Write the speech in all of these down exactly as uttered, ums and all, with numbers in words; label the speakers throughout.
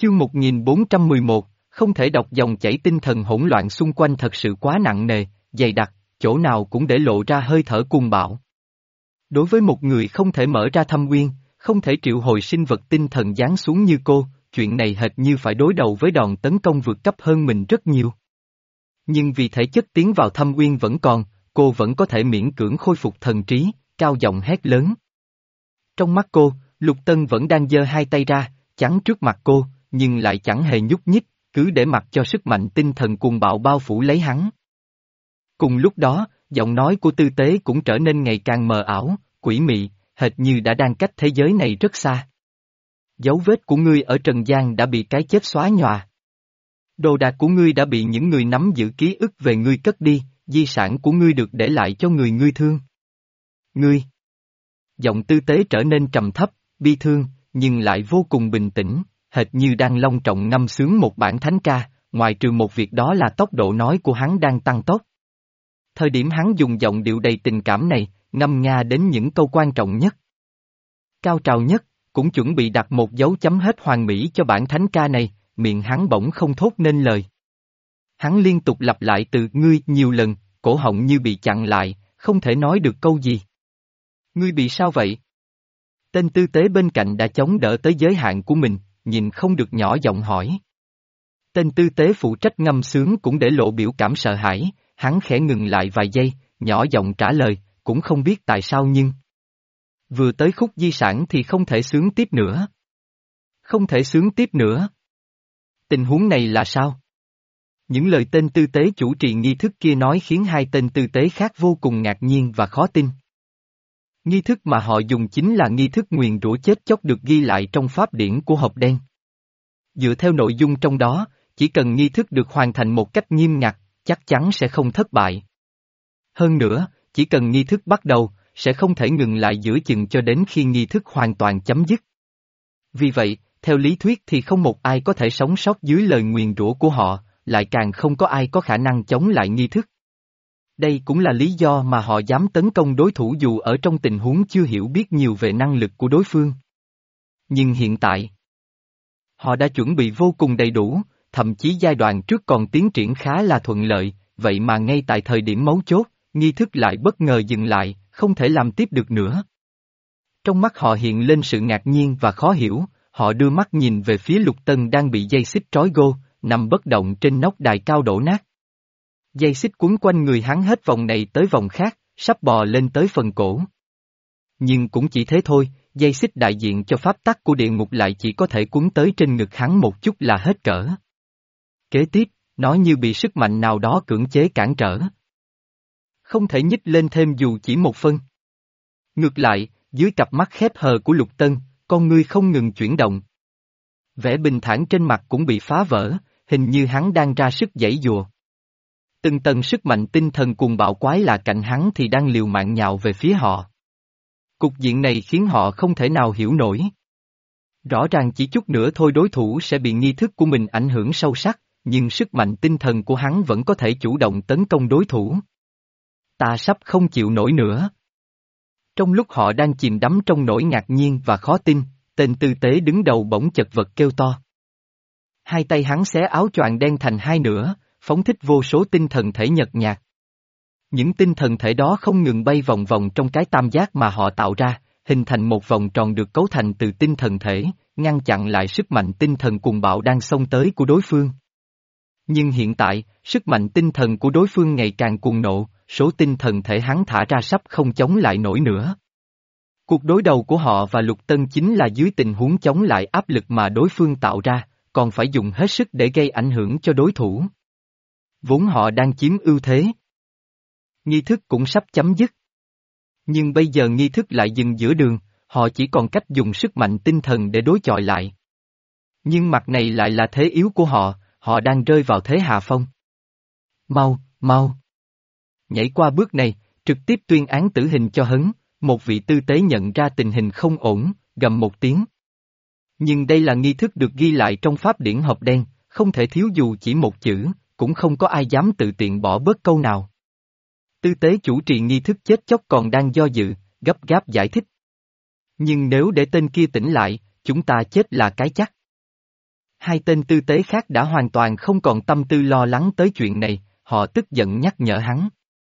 Speaker 1: Chương một nghìn bốn trăm mười một, không thể đọc dòng chảy tinh thần hỗn loạn xung quanh thật sự quá nặng nề, dày đặc, chỗ nào cũng để lộ ra hơi thở cuồng bạo. Đối với một người không thể mở ra thâm uyên, không thể triệu hồi sinh vật tinh thần giáng xuống như cô, chuyện này hệt như phải đối đầu với đòn tấn công vượt cấp hơn mình rất nhiều. Nhưng vì thể chất tiến vào thâm uyên vẫn còn, cô vẫn có thể miễn cưỡng khôi phục thần trí, cao giọng hét lớn. Trong mắt cô, Lục Tân vẫn đang giơ hai tay ra, chắn trước mặt cô, nhưng lại chẳng hề nhúc nhích, cứ để mặc cho sức mạnh tinh thần cuồng bạo bao phủ lấy hắn. Cùng lúc đó, giọng nói của Tư Tế cũng trở nên ngày càng mờ ảo, quỷ mị, hệt như đã đang cách thế giới này rất xa. Dấu vết của ngươi ở trần gian đã bị cái chết xóa nhòa. Đồ đạc của ngươi đã bị những người nắm giữ ký ức về ngươi cất đi, di sản của ngươi được để lại cho người ngươi thương. Ngươi. Giọng Tư Tế trở nên trầm thấp, bi thương, nhưng lại vô cùng bình tĩnh, hệt như đang long trọng ngâm sướng một bản thánh ca, ngoài trừ một việc đó là tốc độ nói của hắn đang tăng tốc. Thời điểm hắn dùng giọng điệu đầy tình cảm này, ngâm nga đến những câu quan trọng nhất, cao trào nhất, cũng chuẩn bị đặt một dấu chấm hết hoàn mỹ cho bản thánh ca này, miệng hắn bỗng không thốt nên lời. Hắn liên tục lặp lại từ ngươi nhiều lần, cổ họng như bị chặn lại, không thể nói được câu gì. Ngươi bị sao vậy? Tên Tư Tế bên cạnh đã chống đỡ tới giới hạn của mình, nhìn không được nhỏ giọng hỏi. Tên Tư Tế phụ trách ngâm sướng cũng để lộ biểu cảm sợ hãi, hắn khẽ ngừng lại vài giây, nhỏ giọng trả lời, cũng không biết tại sao nhưng... Vừa tới khúc di sản thì không thể sướng tiếp nữa. Không thể sướng tiếp nữa. Tình huống này là sao? Những lời tên Tư Tế chủ trì nghi thức kia nói khiến hai tên Tư Tế khác vô cùng ngạc nhiên và khó tin. Nghi thức mà họ dùng chính là nghi thức nguyền rủa chết chóc được ghi lại trong pháp điển của hộp đen. Dựa theo nội dung trong đó, chỉ cần nghi thức được hoàn thành một cách nghiêm ngặt, chắc chắn sẽ không thất bại. Hơn nữa, chỉ cần nghi thức bắt đầu, sẽ không thể ngừng lại giữa chừng cho đến khi nghi thức hoàn toàn chấm dứt. Vì vậy, theo lý thuyết thì không một ai có thể sống sót dưới lời nguyền rủa của họ, lại càng không có ai có khả năng chống lại nghi thức. Đây cũng là lý do mà họ dám tấn công đối thủ dù ở trong tình huống chưa hiểu biết nhiều về năng lực của đối phương. Nhưng hiện tại, họ đã chuẩn bị vô cùng đầy đủ, thậm chí giai đoạn trước còn tiến triển khá là thuận lợi, vậy mà ngay tại thời điểm mấu chốt, nghi thức lại bất ngờ dừng lại, không thể làm tiếp được nữa. Trong mắt họ hiện lên sự ngạc nhiên và khó hiểu, họ đưa mắt nhìn về phía Lục Tân đang bị dây xích trói gô, nằm bất động trên nóc đài cao đổ nát. Dây xích quấn quanh người hắn hết vòng này tới vòng khác, sắp bò lên tới phần cổ. Nhưng cũng chỉ thế thôi, dây xích đại diện cho pháp tắc của địa ngục lại chỉ có thể quấn tới trên ngực hắn một chút là hết cỡ. Kế tiếp, nó như bị sức mạnh nào đó cưỡng chế cản trở. Không thể nhích lên thêm dù chỉ một phân. Ngược lại, dưới cặp mắt khép hờ của Lục Tân, con ngươi không ngừng chuyển động. Vẻ bình thản trên mặt cũng bị phá vỡ, hình như hắn đang ra sức giãy giụa. Từng tầng sức mạnh tinh thần cuồng bạo quái lạ cạnh hắn thì đang liều mạng nhào về phía họ. Cục diện này khiến họ không thể nào hiểu nổi. Rõ ràng chỉ chút nữa thôi đối thủ sẽ bị nghi thức của mình ảnh hưởng sâu sắc, nhưng sức mạnh tinh thần của hắn vẫn có thể chủ động tấn công đối thủ. Ta sắp không chịu nổi nữa. Trong lúc họ đang chìm đắm trong nỗi ngạc nhiên và khó tin, tên Tư Tế đứng đầu bỗng chật vật kêu to. Hai tay hắn xé áo choàng đen thành hai nửa, phóng thích vô số tinh thần thể nhợt nhạt. Những tinh thần thể đó không ngừng bay vòng vòng trong cái tam giác mà họ tạo ra, hình thành một vòng tròn được cấu thành từ tinh thần thể, ngăn chặn lại sức mạnh tinh thần cuồng bạo đang xông tới của đối phương. Nhưng hiện tại, sức mạnh tinh thần của đối phương ngày càng cuồng nộ, số tinh thần thể hắn thả ra sắp không chống lại nổi nữa. Cuộc đối đầu của họ và Lục Tân chính là dưới tình huống chống lại áp lực mà đối phương tạo ra, còn phải dùng hết sức để gây ảnh hưởng cho đối thủ. Vốn họ đang chiếm ưu thế. Nghi thức cũng sắp chấm dứt. Nhưng bây giờ nghi thức lại dừng giữa đường, họ chỉ còn cách dùng sức mạnh tinh thần để đối chọi lại. Nhưng mặt này lại là thế yếu của họ, họ đang rơi vào thế hạ phong. Mau, mau. Nhảy qua bước này, trực tiếp tuyên án tử hình cho hắn, một vị tư tế nhận ra tình hình không ổn, gầm một tiếng. Nhưng đây là nghi thức được ghi lại trong pháp điển hộp đen, không thể thiếu dù chỉ một chữ, cũng không có ai dám tự tiện bỏ bớt câu nào. Tư tế chủ trì nghi thức chết chóc còn đang do dự, gấp gáp giải thích. Nhưng nếu để tên kia tỉnh lại, chúng ta chết là cái chắc. Hai tên tư tế khác đã hoàn toàn không còn tâm tư lo lắng tới chuyện này, họ tức giận nhắc nhở hắn.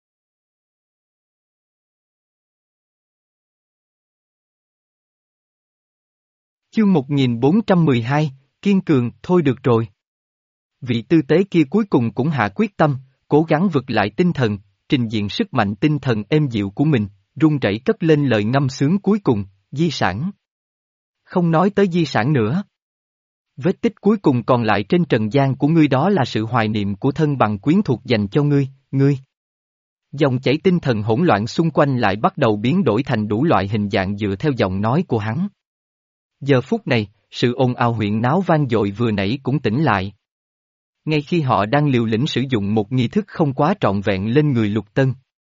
Speaker 1: Chương một nghìn bốn trăm mười hai, Kiên cường, thôi được rồi. Vị tư tế kia cuối cùng cũng hạ quyết tâm, cố gắng vực lại tinh thần, trình diện sức mạnh tinh thần êm dịu của mình, run rẩy cất lên lời ngâm sướng cuối cùng, di sản. Không nói tới di sản nữa. Vết tích cuối cùng còn lại trên trần gian của ngươi đó là sự hoài niệm của thân bằng quyến thuộc dành cho ngươi, ngươi. Dòng chảy tinh thần hỗn loạn xung quanh lại bắt đầu biến đổi thành đủ loại hình dạng dựa theo giọng nói của hắn. Giờ phút này, sự ồn ào huyên náo vang dội vừa nãy cũng tỉnh lại. Ngay khi họ đang liều lĩnh sử dụng một nghi thức không quá trọn vẹn lên người Lục Tân.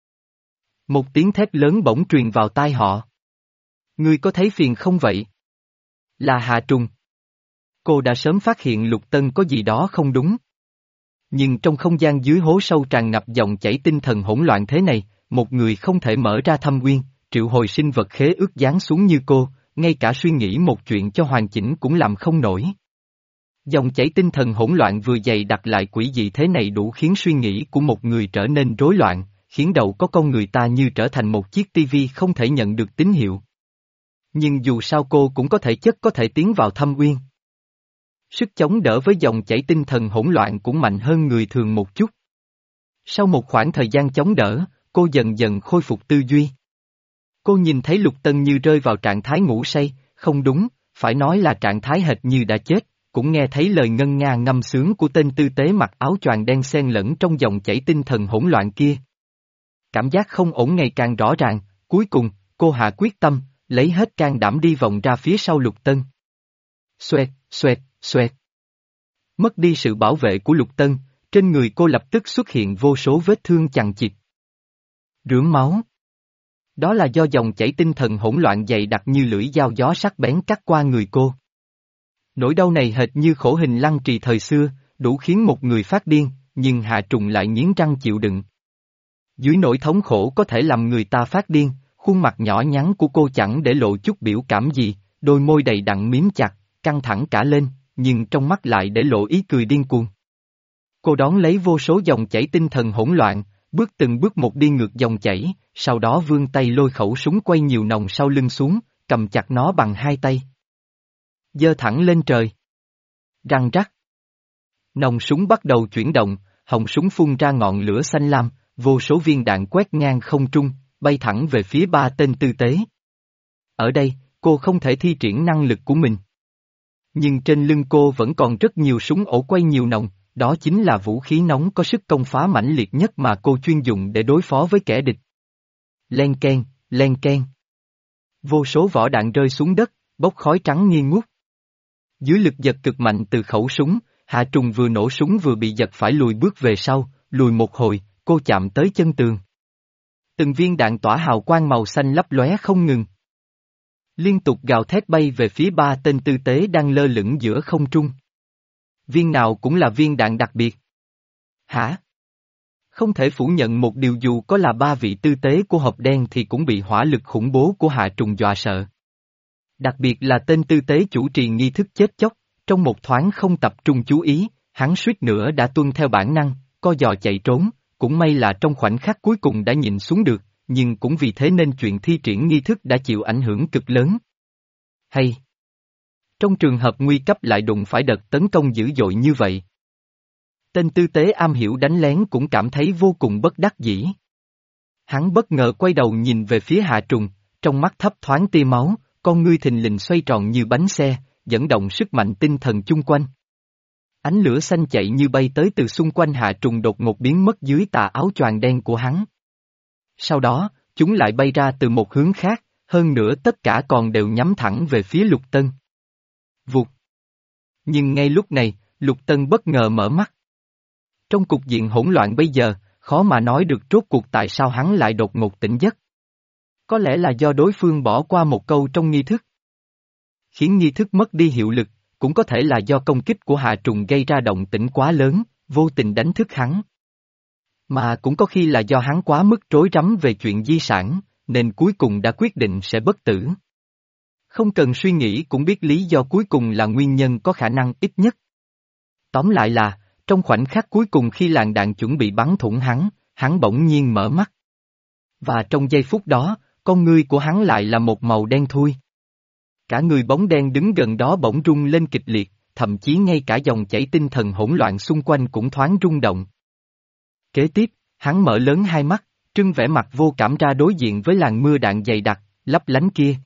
Speaker 1: Một tiếng thét lớn bỗng truyền vào tai họ. Ngươi có thấy phiền không vậy? Là Hà Trùng. Cô đã sớm phát hiện Lục Tân có gì đó không đúng. Nhưng trong không gian dưới hố sâu tràn ngập dòng chảy tinh thần hỗn loạn thế này, một người không thể mở ra thâm uyên, triệu hồi sinh vật khế ước giáng xuống như cô, ngay cả suy nghĩ một chuyện cho hoàn chỉnh cũng làm không nổi. Dòng chảy tinh thần hỗn loạn vừa dày đặc lại quỷ dị thế này đủ khiến suy nghĩ của một người trở nên rối loạn, khiến đầu có con người ta như trở thành một chiếc tivi không thể nhận được tín hiệu. Nhưng dù sao cô cũng có thể chất có thể tiến vào thâm uyên. Sức chống đỡ với dòng chảy tinh thần hỗn loạn cũng mạnh hơn người thường một chút. Sau một khoảng thời gian chống đỡ, cô dần dần khôi phục tư duy. Cô nhìn thấy Lục Tân như rơi vào trạng thái ngủ say, không đúng, phải nói là trạng thái hệt như đã chết, cũng nghe thấy lời ngân nga ngâm sướng của tên tư tế mặc áo choàng đen xen lẫn trong dòng chảy tinh thần hỗn loạn kia. Cảm giác không ổn ngày càng rõ ràng, cuối cùng, cô hạ quyết tâm, lấy hết can đảm đi vòng ra phía sau Lục Tân. Xoẹt, xoẹt, xoẹt. Mất đi sự bảo vệ của Lục Tân, trên người cô lập tức xuất hiện vô số vết thương chằng chịt. Rướm máu. Đó là do dòng chảy tinh thần hỗn loạn dày đặc như lưỡi dao gió sắc bén cắt qua người cô. Nỗi đau này hệt như khổ hình lăng trì thời xưa, đủ khiến một người phát điên, nhưng Hạ Trùng lại nghiến răng chịu đựng. Dưới nỗi thống khổ có thể làm người ta phát điên, khuôn mặt nhỏ nhắn của cô chẳng để lộ chút biểu cảm gì, đôi môi đầy đặn miếm chặt, căng thẳng cả lên, nhưng trong mắt lại để lộ ý cười điên cuồng. Cô đón lấy vô số dòng chảy tinh thần hỗn loạn, bước từng bước một đi ngược dòng chảy, sau đó vươn tay lôi khẩu súng quay nhiều nòng sau lưng xuống, cầm chặt nó bằng hai tay. Giơ thẳng lên trời. Răng rắc. Nòng súng bắt đầu chuyển động, họng súng phun ra ngọn lửa xanh lam, vô số viên đạn quét ngang không trung, bay thẳng về phía ba tên tư tế. Ở đây, cô không thể thi triển năng lực của mình. Nhưng trên lưng cô vẫn còn rất nhiều súng ổ quay nhiều nòng, đó chính là vũ khí nóng có sức công phá mãnh liệt nhất mà cô chuyên dụng để đối phó với kẻ địch. Len keng, len keng. Vô số vỏ đạn rơi xuống đất, bốc khói trắng nghi ngút. Dưới lực giật cực mạnh từ khẩu súng, Hạ Trùng vừa nổ súng vừa bị giật phải lùi bước về sau, lùi một hồi, cô chạm tới chân tường. Từng viên đạn tỏa hào quang màu xanh lấp lóe không ngừng. Liên tục gào thét bay về phía ba tên tư tế đang lơ lửng giữa không trung. Viên nào cũng là viên đạn đặc biệt. Hả? Không thể phủ nhận một điều, dù có là ba vị tư tế của hộp đen thì cũng bị hỏa lực khủng bố của Hạ Trùng dọa sợ. Đặc biệt là tên tư tế chủ trì nghi thức chết chóc, trong một thoáng không tập trung chú ý, hắn suýt nữa đã tuân theo bản năng, co giò chạy trốn, cũng may là trong khoảnh khắc cuối cùng đã nhịn xuống được, nhưng cũng vì thế nên chuyện thi triển nghi thức đã chịu ảnh hưởng cực lớn. Hay! Trong trường hợp nguy cấp lại đụng phải đợt tấn công dữ dội như vậy. Tên tư tế am hiểu đánh lén cũng cảm thấy vô cùng bất đắc dĩ. Hắn bất ngờ quay đầu nhìn về phía Hạ Trùng, trong mắt thấp thoáng tia máu, con ngươi thình lình xoay tròn như bánh xe, dẫn động sức mạnh tinh thần chung quanh. Ánh lửa xanh chạy như bay tới từ xung quanh Hạ Trùng đột ngột biến mất dưới tà áo choàng đen của hắn. Sau đó, chúng lại bay ra từ một hướng khác, hơn nữa tất cả còn đều nhắm thẳng về phía Lục Tân. Vụt. Nhưng ngay lúc này, Lục Tân bất ngờ mở mắt. Trong cục diện hỗn loạn bây giờ, khó mà nói được rốt cuộc tại sao hắn lại đột ngột tỉnh giấc. Có lẽ là do đối phương bỏ qua một câu trong nghi thức. Khiến nghi thức mất đi hiệu lực, cũng có thể là do công kích của Hạ Trùng gây ra động tĩnh quá lớn, vô tình đánh thức hắn. Mà cũng có khi là do hắn quá mức rối rắm về chuyện di sản, nên cuối cùng đã quyết định sẽ bất tử. Không cần suy nghĩ cũng biết lý do cuối cùng là nguyên nhân có khả năng ít nhất. Tóm lại là, trong khoảnh khắc cuối cùng khi làn đạn chuẩn bị bắn thủng hắn, hắn bỗng nhiên mở mắt. Và trong giây phút đó, con ngươi của hắn lại là một màu đen thui. Cả người bóng đen đứng gần đó bỗng rung lên kịch liệt, thậm chí ngay cả dòng chảy tinh thần hỗn loạn xung quanh cũng thoáng rung động. Kế tiếp, hắn mở lớn hai mắt, trưng vẻ mặt vô cảm ra đối diện với làn mưa đạn dày đặc, lấp lánh kia.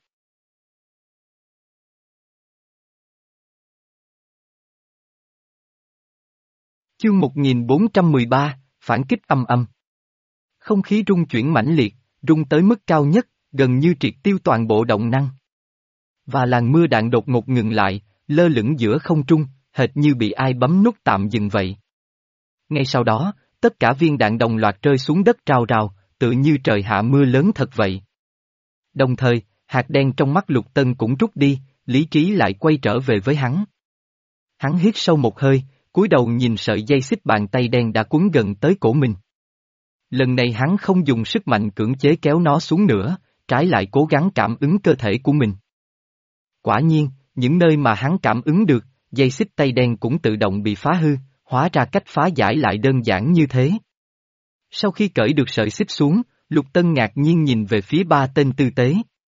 Speaker 1: Chương một nghìn bốn trăm mười ba, phản kích âm âm. Không khí rung chuyển mãnh liệt, rung tới mức cao nhất, gần như triệt tiêu toàn bộ động năng. Và làn mưa đạn đột ngột ngừng lại, lơ lửng giữa không trung, hệt như bị ai bấm nút tạm dừng vậy. Ngay sau đó, tất cả viên đạn đồng loạt rơi xuống đất rào rào, tự như trời hạ mưa lớn thật vậy. Đồng thời, hạt đen trong mắt Lục Tân cũng rút đi, lý trí lại quay trở về với hắn. Hắn hít sâu một hơi, cúi đầu nhìn sợi dây xích bàn tay đen đã quấn gần tới cổ mình. Lần này hắn không dùng sức mạnh cưỡng chế kéo nó xuống nữa, trái lại cố gắng cảm ứng cơ thể của mình. Quả nhiên, những nơi mà hắn cảm ứng được, dây xích tay đen cũng tự động bị phá hư, hóa ra cách phá giải lại đơn giản như thế. Sau khi cởi được sợi xích xuống, Lục Tân ngạc nhiên nhìn về phía ba tên tư tế.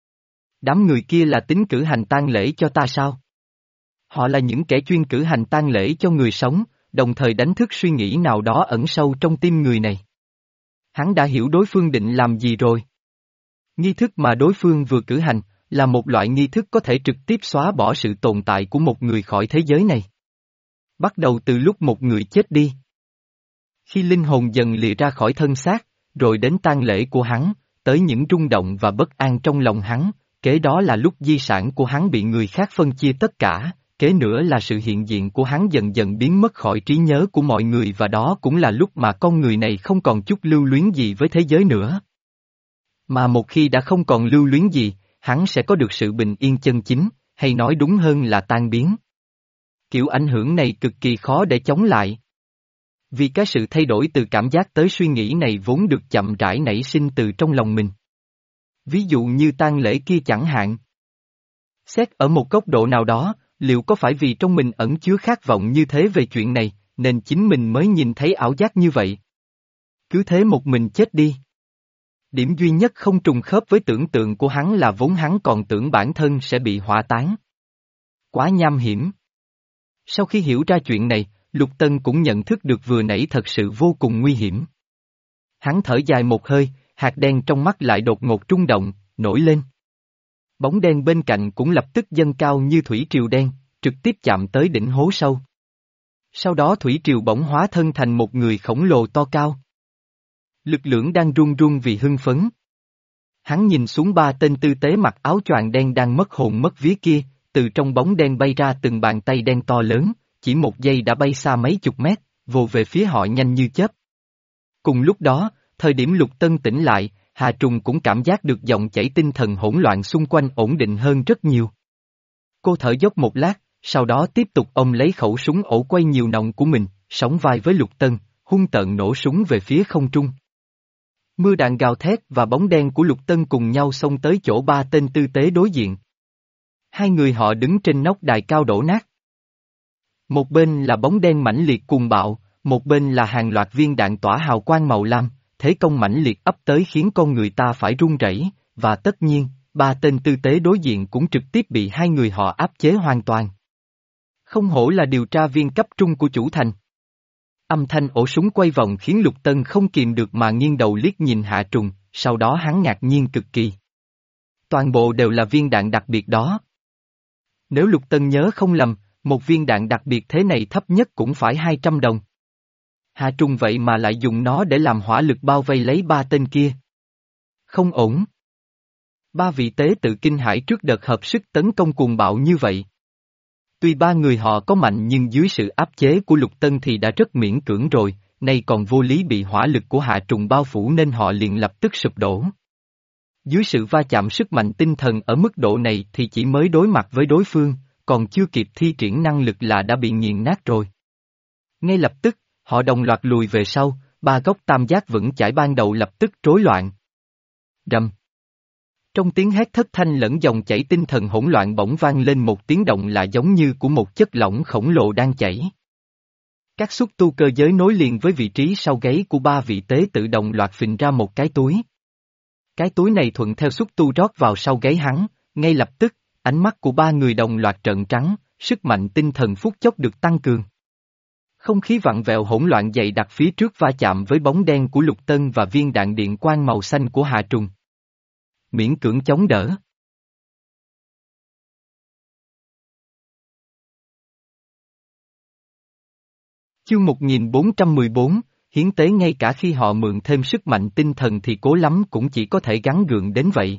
Speaker 1: Đám người kia là tính cử hành tang lễ cho ta sao? Họ là những kẻ chuyên cử hành tang lễ cho người sống, đồng thời đánh thức suy nghĩ nào đó ẩn sâu trong tim người này. Hắn đã hiểu đối phương định làm gì rồi. Nghi thức mà đối phương vừa cử hành, là một loại nghi thức có thể trực tiếp xóa bỏ sự tồn tại của một người khỏi thế giới này. Bắt đầu từ lúc một người chết đi. Khi linh hồn dần lìa ra khỏi thân xác, rồi đến tang lễ của hắn, tới những rung động và bất an trong lòng hắn, kế đó là lúc di sản của hắn bị người khác phân chia tất cả, kế nữa là sự hiện diện của hắn dần dần biến mất khỏi trí nhớ của mọi người và đó cũng là lúc mà con người này không còn chút lưu luyến gì với thế giới nữa. Mà một khi đã không còn lưu luyến gì, hắn sẽ có được sự bình yên chân chính, hay nói đúng hơn là tan biến. Kiểu ảnh hưởng này cực kỳ khó để chống lại. Vì cái sự thay đổi từ cảm giác tới suy nghĩ này vốn được chậm rãi nảy sinh từ trong lòng mình. Ví dụ như tang lễ kia chẳng hạn. Xét ở một góc độ nào đó, liệu có phải vì trong mình ẩn chứa khát vọng như thế về chuyện này, nên chính mình mới nhìn thấy ảo giác như vậy? Cứ thế một mình chết đi. Điểm duy nhất không trùng khớp với tưởng tượng của hắn là vốn hắn còn tưởng bản thân sẽ bị hỏa táng. Quá nham hiểm. Sau khi hiểu ra chuyện này, Lục Tân cũng nhận thức được vừa nãy thật sự vô cùng nguy hiểm. Hắn thở dài một hơi, hạt đen trong mắt lại đột ngột rung động, nổi lên. Bóng đen bên cạnh cũng lập tức dâng cao như thủy triều đen, trực tiếp chạm tới đỉnh hố sâu. Sau đó thủy triều bỗng hóa thân thành một người khổng lồ to cao. Lực lượng đang run run vì hưng phấn. Hắn nhìn xuống ba tên tư tế mặc áo choàng đen đang mất hồn mất vía kia, từ trong bóng đen bay ra từng bàn tay đen to lớn, chỉ một giây đã bay xa mấy chục mét, vồ về phía họ nhanh như chớp. Cùng lúc đó, thời điểm Lục Tân tỉnh lại, Hà Trùng cũng cảm giác được dòng chảy tinh thần hỗn loạn xung quanh ổn định hơn rất nhiều. Cô thở dốc một lát, sau đó tiếp tục ôm lấy khẩu súng ổ quay nhiều nòng của mình, sóng vai với Lục Tân, hung tợn nổ súng về phía không trung. Mưa đạn gào thét và bóng đen của Lục Tân cùng nhau xông tới chỗ ba tên tư tế đối diện. Hai người họ đứng trên nóc đài cao đổ nát. Một bên là bóng đen mãnh liệt cuồng bạo, một bên là hàng loạt viên đạn tỏa hào quang màu lam, thế công mãnh liệt ấp tới khiến con người ta phải run rẩy, và tất nhiên, ba tên tư tế đối diện cũng trực tiếp bị hai người họ áp chế hoàn toàn. Không hổ là điều tra viên cấp trung của chủ thành. Âm thanh ổ súng quay vòng khiến Lục Tân không kìm được mà nghiêng đầu liếc nhìn Hạ Trùng, sau đó hắn ngạc nhiên cực kỳ. Toàn bộ đều là viên đạn đặc biệt đó. Nếu Lục Tân nhớ không lầm, một viên đạn đặc biệt thế này thấp nhất cũng phải hai trăm đồng. Hạ Trùng vậy mà lại dùng nó để làm hỏa lực bao vây lấy ba tên kia. Không ổn. Ba vị tế tự kinh hãi trước đợt hợp sức tấn công cuồng bạo như vậy. Tuy ba người họ có mạnh nhưng dưới sự áp chế của Lục Tân thì đã rất miễn cưỡng rồi, nay còn vô lý bị hỏa lực của Hạ Trùng bao phủ nên họ liền lập tức sụp đổ. Dưới sự va chạm sức mạnh tinh thần ở mức độ này thì chỉ mới đối mặt với đối phương, còn chưa kịp thi triển năng lực là đã bị nghiền nát rồi. Ngay lập tức, họ đồng loạt lùi về sau, ba góc tam giác vững chãi ban đầu lập tức rối loạn. Rầm. Trong tiếng hét thất thanh lẫn dòng chảy tinh thần hỗn loạn bỗng vang lên một tiếng động lạ giống như của một chất lỏng khổng lồ đang chảy. Các xúc tu cơ giới nối liền với vị trí sau gáy của ba vị tế tự động loạt phình ra một cái túi. Cái túi này thuận theo xúc tu rót vào sau gáy hắn, ngay lập tức, ánh mắt của ba người đồng loạt trợn trắng, sức mạnh tinh thần phút chốc được tăng cường. Không khí vặn vẹo hỗn loạn dày đặc phía trước va chạm với bóng đen của Lục Tân và viên đạn điện quang màu xanh của Hà Trùng. Miễn cưỡng chống đỡ. Chương một nghìn bốn trăm mười bốn, hiến tế. Ngay cả khi họ mượn thêm sức mạnh tinh thần thì cố lắm cũng chỉ có thể gắng gượng đến vậy.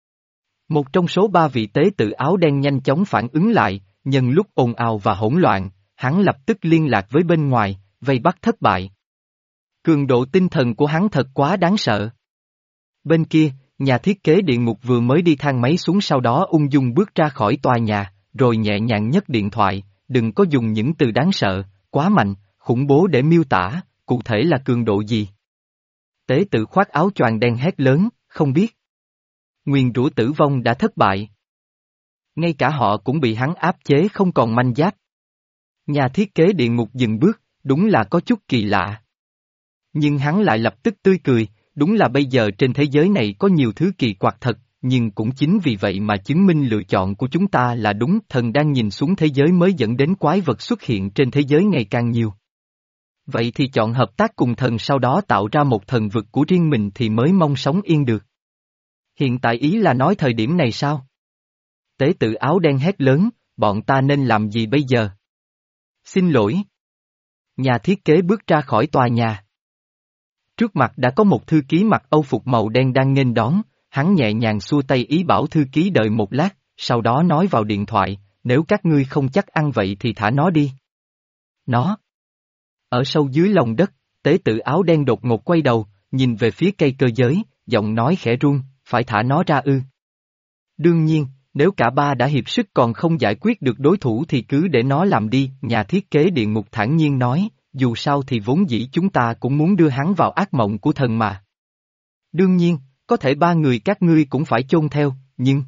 Speaker 1: Một trong số ba vị tế tự áo đen nhanh chóng phản ứng lại, nhân lúc ồn ào và hỗn loạn, hắn lập tức liên lạc với bên ngoài, vây bắt thất bại. Cường độ tinh thần của hắn thật quá đáng sợ. Bên kia, nhà thiết kế địa ngục vừa mới đi thang máy xuống, sau đó ung dung bước ra khỏi tòa nhà, rồi nhẹ nhàng nhấc điện thoại, đừng có dùng những từ đáng sợ, quá mạnh, khủng bố để miêu tả, cụ thể là cường độ gì? Tế tự khoác áo choàng đen hét lớn, không biết. Nguyền rủa tử vong đã thất bại. Ngay cả họ cũng bị hắn áp chế không còn manh giáp. Nhà thiết kế địa ngục dừng bước, đúng là có chút kỳ lạ. Nhưng hắn lại lập tức tươi cười, đúng là bây giờ trên thế giới này có nhiều thứ kỳ quặc thật, nhưng cũng chính vì vậy mà chứng minh lựa chọn của chúng ta là đúng. Thần đang nhìn xuống thế giới mới dẫn đến quái vật xuất hiện trên thế giới ngày càng nhiều. Vậy thì chọn hợp tác cùng thần, sau đó tạo ra một thần vực của riêng mình thì mới mong sống yên được. Hiện tại ý là nói thời điểm này sao? Tế tự áo đen hét lớn, bọn ta nên làm gì bây giờ? Xin lỗi. Nhà thiết kế bước ra khỏi tòa nhà. Trước mặt đã có một thư ký mặc âu phục màu đen đang nghênh đón, hắn nhẹ nhàng xua tay ý bảo thư ký đợi một lát, sau đó nói vào điện thoại, nếu các ngươi không chắc ăn vậy thì thả nó đi. Nó. Ở sâu dưới lòng đất, tế tự áo đen đột ngột quay đầu, nhìn về phía cây cơ giới, giọng nói khẽ run, phải thả nó ra ư? Đương nhiên, nếu cả ba đã hiệp sức còn không giải quyết được đối thủ thì cứ để nó làm đi, nhà thiết kế địa ngục thản nhiên nói, dù sao thì vốn dĩ chúng ta cũng muốn đưa hắn vào ác mộng của thần mà. Đương nhiên, có thể ba người các ngươi cũng phải chôn theo, nhưng...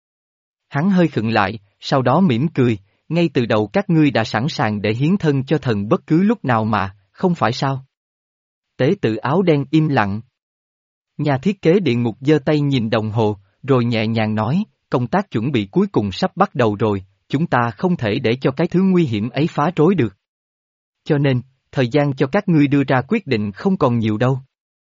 Speaker 1: Hắn hơi khựng lại, sau đó mỉm cười, ngay từ đầu các ngươi đã sẵn sàng để hiến thân cho thần bất cứ lúc nào mà, không phải sao? Tế tự áo đen im lặng. Nhà thiết kế địa ngục giơ tay nhìn đồng hồ, rồi nhẹ nhàng nói, công tác chuẩn bị cuối cùng sắp bắt đầu rồi, chúng ta không thể để cho cái thứ nguy hiểm ấy phá rối được. Cho nên, thời gian cho các ngươi đưa ra quyết định không còn nhiều đâu.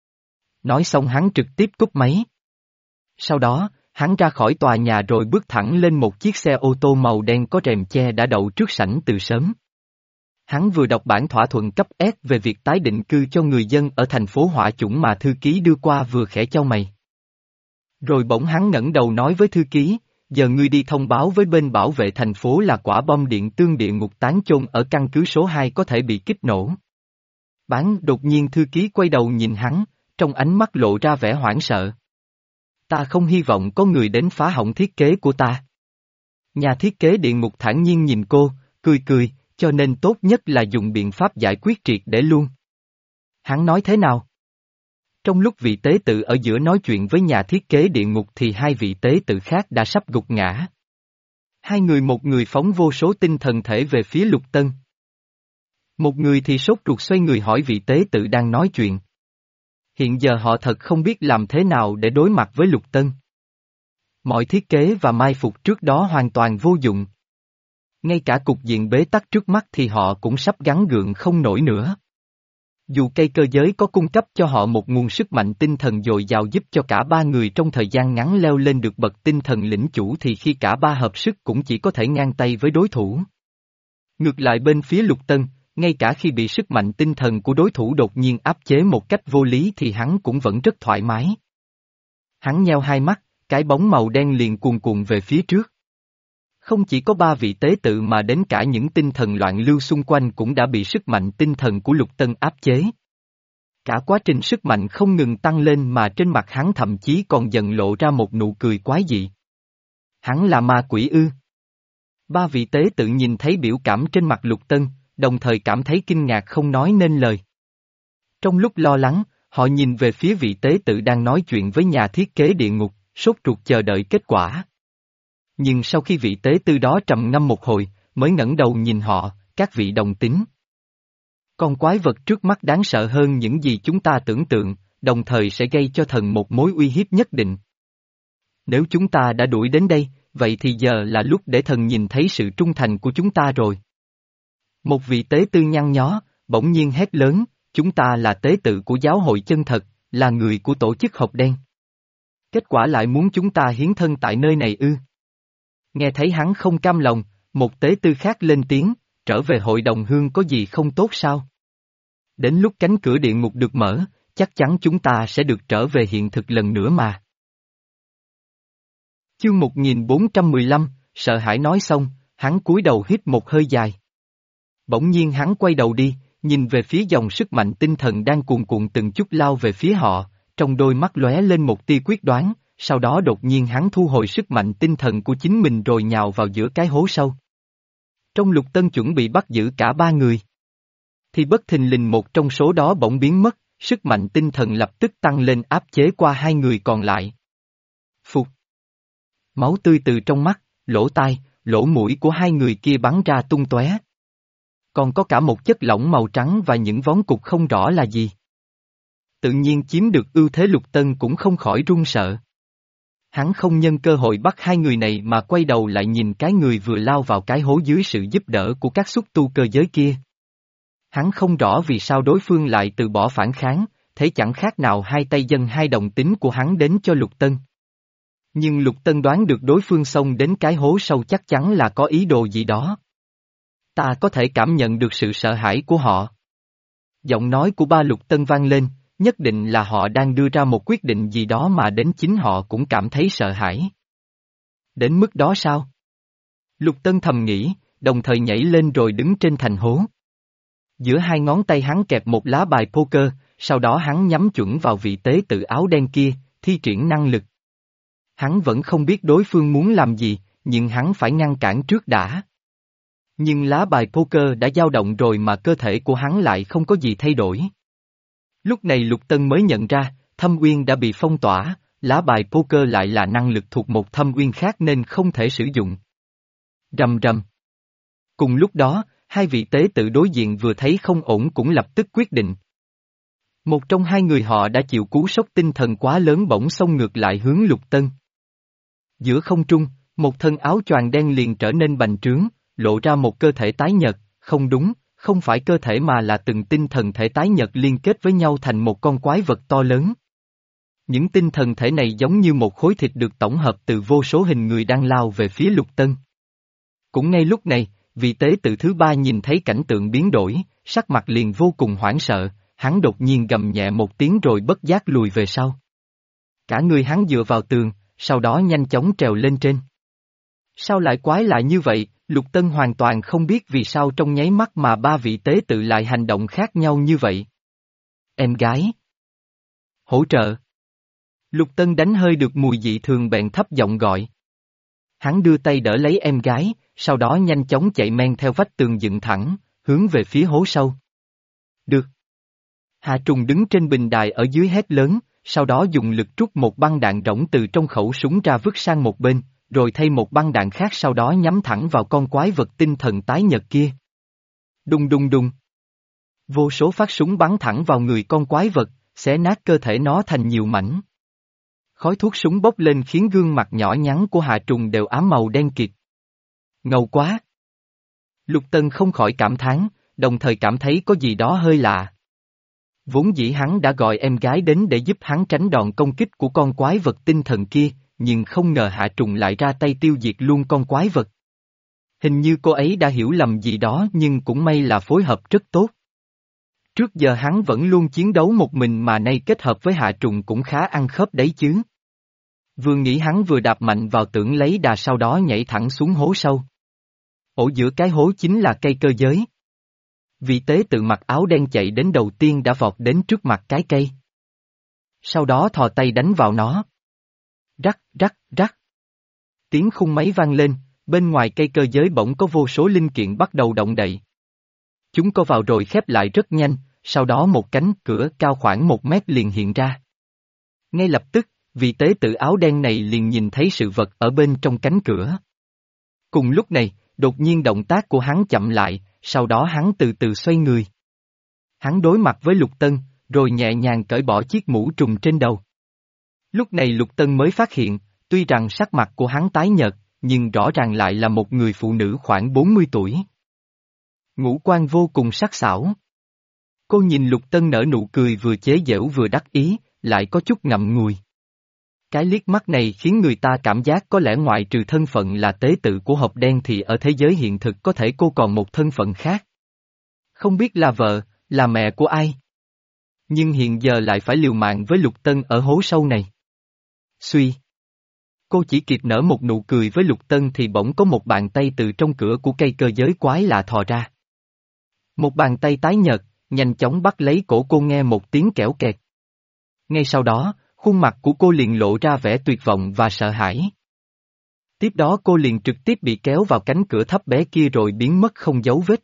Speaker 1: Nói xong hắn trực tiếp cúp máy. Sau đó, hắn ra khỏi tòa nhà rồi bước thẳng lên một chiếc xe ô tô màu đen có rèm che đã đậu trước sảnh từ sớm. Hắn vừa đọc bản thỏa thuận cấp S về việc tái định cư cho người dân ở thành phố Hỏa Chủng mà thư ký đưa qua vừa khẽ chau mày. Rồi bỗng hắn ngẩng đầu nói với thư ký, giờ ngươi đi thông báo với bên bảo vệ thành phố là quả bom điện tương địa ngục tán chôn ở căn cứ số hai có thể bị kích nổ. Bán đột nhiên thư ký quay đầu nhìn hắn, trong ánh mắt lộ ra vẻ hoảng sợ. Ta không hy vọng có người đến phá hỏng thiết kế của ta. Nhà thiết kế địa ngục thản nhiên nhìn cô, cười cười, cho nên tốt nhất là dùng biện pháp giải quyết triệt để luôn. Hắn nói thế nào? Trong lúc vị tế tự ở giữa nói chuyện với nhà thiết kế địa ngục thì hai vị tế tự khác đã sắp gục ngã. Hai người, một người phóng vô số tinh thần thể về phía Lục Tân. Một người thì sốt ruột xoay người hỏi vị tế tự đang nói chuyện. Hiện giờ họ thật không biết làm thế nào để đối mặt với Lục Tân. Mọi thiết kế và mai phục trước đó hoàn toàn vô dụng. Ngay cả cục diện bế tắc trước mắt thì họ cũng sắp gắng gượng không nổi nữa. Dù cây cơ giới có cung cấp cho họ một nguồn sức mạnh tinh thần dồi dào giúp cho cả ba người trong thời gian ngắn leo lên được bậc tinh thần lĩnh chủ thì khi cả ba hợp sức cũng chỉ có thể ngang tay với đối thủ. Ngược lại bên phía Lục Tân, ngay cả khi bị sức mạnh tinh thần của đối thủ đột nhiên áp chế một cách vô lý thì hắn cũng vẫn rất thoải mái. Hắn nheo hai mắt, cái bóng màu đen liền cuồn cuộn về phía trước. Không chỉ có ba vị tế tự mà đến cả những tinh thần loạn lưu xung quanh cũng đã bị sức mạnh tinh thần của Lục Tân áp chế. Cả quá trình sức mạnh không ngừng tăng lên mà trên mặt hắn thậm chí còn dần lộ ra một nụ cười quái dị. Hắn là ma quỷ ư? Ba vị tế tự nhìn thấy biểu cảm trên mặt Lục Tân, đồng thời cảm thấy kinh ngạc không nói nên lời. Trong lúc lo lắng, họ nhìn về phía vị tế tự đang nói chuyện với nhà thiết kế địa ngục, sốt ruột chờ đợi kết quả. Nhưng sau khi vị tế tư đó trầm ngâm một hồi, mới ngẩng đầu nhìn họ, các vị đồng tính. Con quái vật trước mắt đáng sợ hơn những gì chúng ta tưởng tượng, đồng thời sẽ gây cho thần một mối uy hiếp nhất định. Nếu chúng ta đã đuổi đến đây, vậy thì giờ là lúc để thần nhìn thấy sự trung thành của chúng ta rồi. Một vị tế tư nhăn nhó, bỗng nhiên hét lớn, chúng ta là tế tự của giáo hội chân thật, là người của tổ chức hộp đen. Kết quả lại muốn chúng ta hiến thân tại nơi này ư. Nghe thấy hắn không cam lòng, một tế tư khác lên tiếng, trở về hội đồng hương có gì không tốt sao? Đến lúc cánh cửa địa ngục được mở, chắc chắn chúng ta sẽ được trở về hiện thực lần nữa mà. Chương một nghìn bốn trăm mười lăm, sợ hãi nói xong, hắn cúi đầu hít một hơi dài. Bỗng nhiên hắn quay đầu đi, nhìn về phía dòng sức mạnh tinh thần đang cuồn cuộn từng chút lao về phía họ, trong đôi mắt lóe lên một tia quyết đoán, sau đó đột nhiên hắn thu hồi sức mạnh tinh thần của chính mình rồi nhào vào giữa cái hố sâu. Trong Lục Tân chuẩn bị bắt giữ cả ba người, thì bất thình lình một trong số đó bỗng biến mất, sức mạnh tinh thần lập tức tăng lên áp chế qua hai người còn lại. Phục. Máu tươi từ trong mắt, lỗ tai, lỗ mũi của hai người kia bắn ra tung tóe. Còn có cả một chất lỏng màu trắng và những vón cục không rõ là gì. Tự nhiên chiếm được ưu thế Lục Tân cũng không khỏi run sợ. Hắn không nhân cơ hội bắt hai người này mà quay đầu lại nhìn cái người vừa lao vào cái hố dưới sự giúp đỡ của các xúc tu cơ giới kia. Hắn không rõ vì sao đối phương lại từ bỏ phản kháng, thế chẳng khác nào hai tay dâng hai đồng tính của hắn đến cho Lục Tân. Nhưng Lục Tân đoán được đối phương xông đến cái hố sâu chắc chắn là có ý đồ gì đó. Ta có thể cảm nhận được sự sợ hãi của họ. Giọng nói của ba Lục Tân vang lên, nhất định là họ đang đưa ra một quyết định gì đó mà đến chính họ cũng cảm thấy sợ hãi. Đến mức đó sao? Lục Tân thầm nghĩ, đồng thời nhảy lên rồi đứng trên thành hố. Giữa hai ngón tay hắn kẹp một lá bài poker, sau đó hắn nhắm chuẩn vào vị tế tự áo đen kia, thi triển năng lực. Hắn vẫn không biết đối phương muốn làm gì, nhưng hắn phải ngăn cản trước đã. Nhưng lá bài poker đã dao động rồi mà cơ thể của hắn lại không có gì thay đổi. Lúc này Lục Tân mới nhận ra, thâm uyên đã bị phong tỏa, lá bài poker lại là năng lực thuộc một thâm uyên khác nên không thể sử dụng. Rầm rầm. Cùng lúc đó, hai vị tế tự đối diện vừa thấy không ổn cũng lập tức quyết định. Một trong hai người họ đã chịu cú sốc tinh thần quá lớn bỗng xông ngược lại hướng Lục Tân. Giữa không trung, một thân áo choàng đen liền trở nên bành trướng, lộ ra một cơ thể tái nhợt, không đúng, không phải cơ thể mà là từng tinh thần thể tái nhợt liên kết với nhau thành một con quái vật to lớn. Những tinh thần thể này giống như một khối thịt được tổng hợp từ vô số hình người đang lao về phía Lục Tân. Cũng ngay lúc này, vị tế tự thứ ba nhìn thấy cảnh tượng biến đổi, sắc mặt liền vô cùng hoảng sợ, hắn đột nhiên gầm nhẹ một tiếng rồi bất giác lùi về sau. Cả người hắn dựa vào tường, sau đó nhanh chóng trèo lên trên. Sao lại quái lạ như vậy? Lục Tân hoàn toàn không biết vì sao trong nháy mắt mà ba vị tế tự lại hành động khác nhau như vậy. Em gái. Hỗ trợ. Lục Tân đánh hơi được mùi dị thường bèn thấp giọng gọi. Hắn đưa tay đỡ lấy em gái, sau đó nhanh chóng chạy men theo vách tường dựng thẳng, hướng về phía hố sâu. Được. Hà Trùng đứng trên bình đài ở dưới hét lớn, sau đó dùng lực trút một băng đạn rỗng từ trong khẩu súng ra vứt sang một bên, rồi thay một băng đạn khác sau đó nhắm thẳng vào con quái vật tinh thần tái nhợt kia. Đùng đùng đùng. Vô số phát súng bắn thẳng vào người con quái vật, xé nát cơ thể nó thành nhiều mảnh. Khói thuốc súng bốc lên khiến gương mặt nhỏ nhắn của Hạ Trùng đều ám màu đen kịt. Ngầu quá! Lục Tân không khỏi cảm thán, đồng thời cảm thấy có gì đó hơi lạ. Vốn dĩ hắn đã gọi em gái đến để giúp hắn tránh đòn công kích của con quái vật tinh thần kia, nhưng không ngờ Hạ Trùng lại ra tay tiêu diệt luôn con quái vật. Hình như cô ấy đã hiểu lầm gì đó nhưng cũng may là phối hợp rất tốt. Trước giờ hắn vẫn luôn chiến đấu một mình mà nay kết hợp với Hạ Trùng cũng khá ăn khớp đấy chứ. Vừa nghĩ hắn vừa đạp mạnh vào tưởng lấy đà sau đó nhảy thẳng xuống hố sâu. Ổ giữa cái hố chính là cây cơ giới. Vị tế tự mặc áo đen chạy đến đầu tiên đã vọt đến trước mặt cái cây. Sau đó thò tay đánh vào nó. Rắc, rắc, rắc. Tiếng khung máy vang lên, bên ngoài cây cơ giới bỗng có vô số linh kiện bắt đầu động đậy. Chúng có vào rồi khép lại rất nhanh, sau đó một cánh cửa cao khoảng một mét liền hiện ra. Ngay lập tức, vị tế tự áo đen này liền nhìn thấy sự vật ở bên trong cánh cửa. Cùng lúc này, đột nhiên động tác của hắn chậm lại, sau đó hắn từ từ xoay người. Hắn đối mặt với Lục Tân, rồi nhẹ nhàng cởi bỏ chiếc mũ trùm trên đầu. Lúc này Lục Tân mới phát hiện, tuy rằng sắc mặt của hắn tái nhợt, nhưng rõ ràng lại là một người phụ nữ khoảng bốn mươi tuổi. Ngũ quan vô cùng sắc sảo. Cô nhìn Lục Tân nở nụ cười vừa chế giễu vừa đắc ý, lại có chút ngậm ngùi. Cái liếc mắt này khiến người ta cảm giác có lẽ ngoại trừ thân phận là tế tự của hộp đen thì ở thế giới hiện thực có thể cô còn một thân phận khác. Không biết là vợ, là mẹ của ai. Nhưng hiện giờ lại phải liều mạng với Lục Tân ở hố sâu này. Suy. Cô chỉ kịp nở một nụ cười với Lục Tân thì bỗng có một bàn tay từ trong cửa của cây cơ giới quái lạ thò ra. Một bàn tay tái nhợt, nhanh chóng bắt lấy cổ cô nghe một tiếng kẽo kẹt. Ngay sau đó, khuôn mặt của cô liền lộ ra vẻ tuyệt vọng và sợ hãi. Tiếp đó cô liền trực tiếp bị kéo vào cánh cửa thấp bé kia rồi biến mất không dấu vết.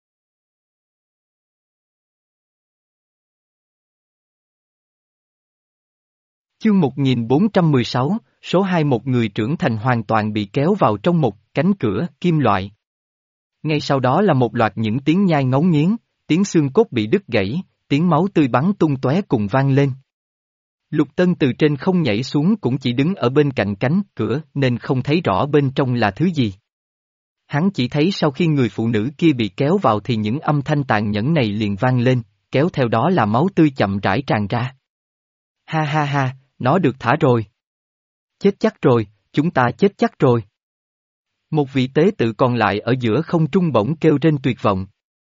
Speaker 1: Chương một nghìn bốn trăm mười sáu, số hai một người trưởng thành hoàn toàn bị kéo vào trong một cánh cửa kim loại. Ngay sau đó là một loạt những tiếng nhai ngấu nghiến, tiếng xương cốt bị đứt gãy, tiếng máu tươi bắn tung tóe cùng vang lên. Lục Tân từ trên không nhảy xuống cũng chỉ đứng ở bên cạnh cánh cửa nên không thấy rõ bên trong là thứ gì. Hắn chỉ thấy sau khi người phụ nữ kia bị kéo vào thì những âm thanh tàn nhẫn này liền vang lên, kéo theo đó là máu tươi chậm rãi tràn ra. Ha ha ha, nó được thả rồi. Chết chắc rồi, chúng ta chết chắc rồi. Một vị tế tự còn lại ở giữa không trung bỗng kêu trên tuyệt vọng.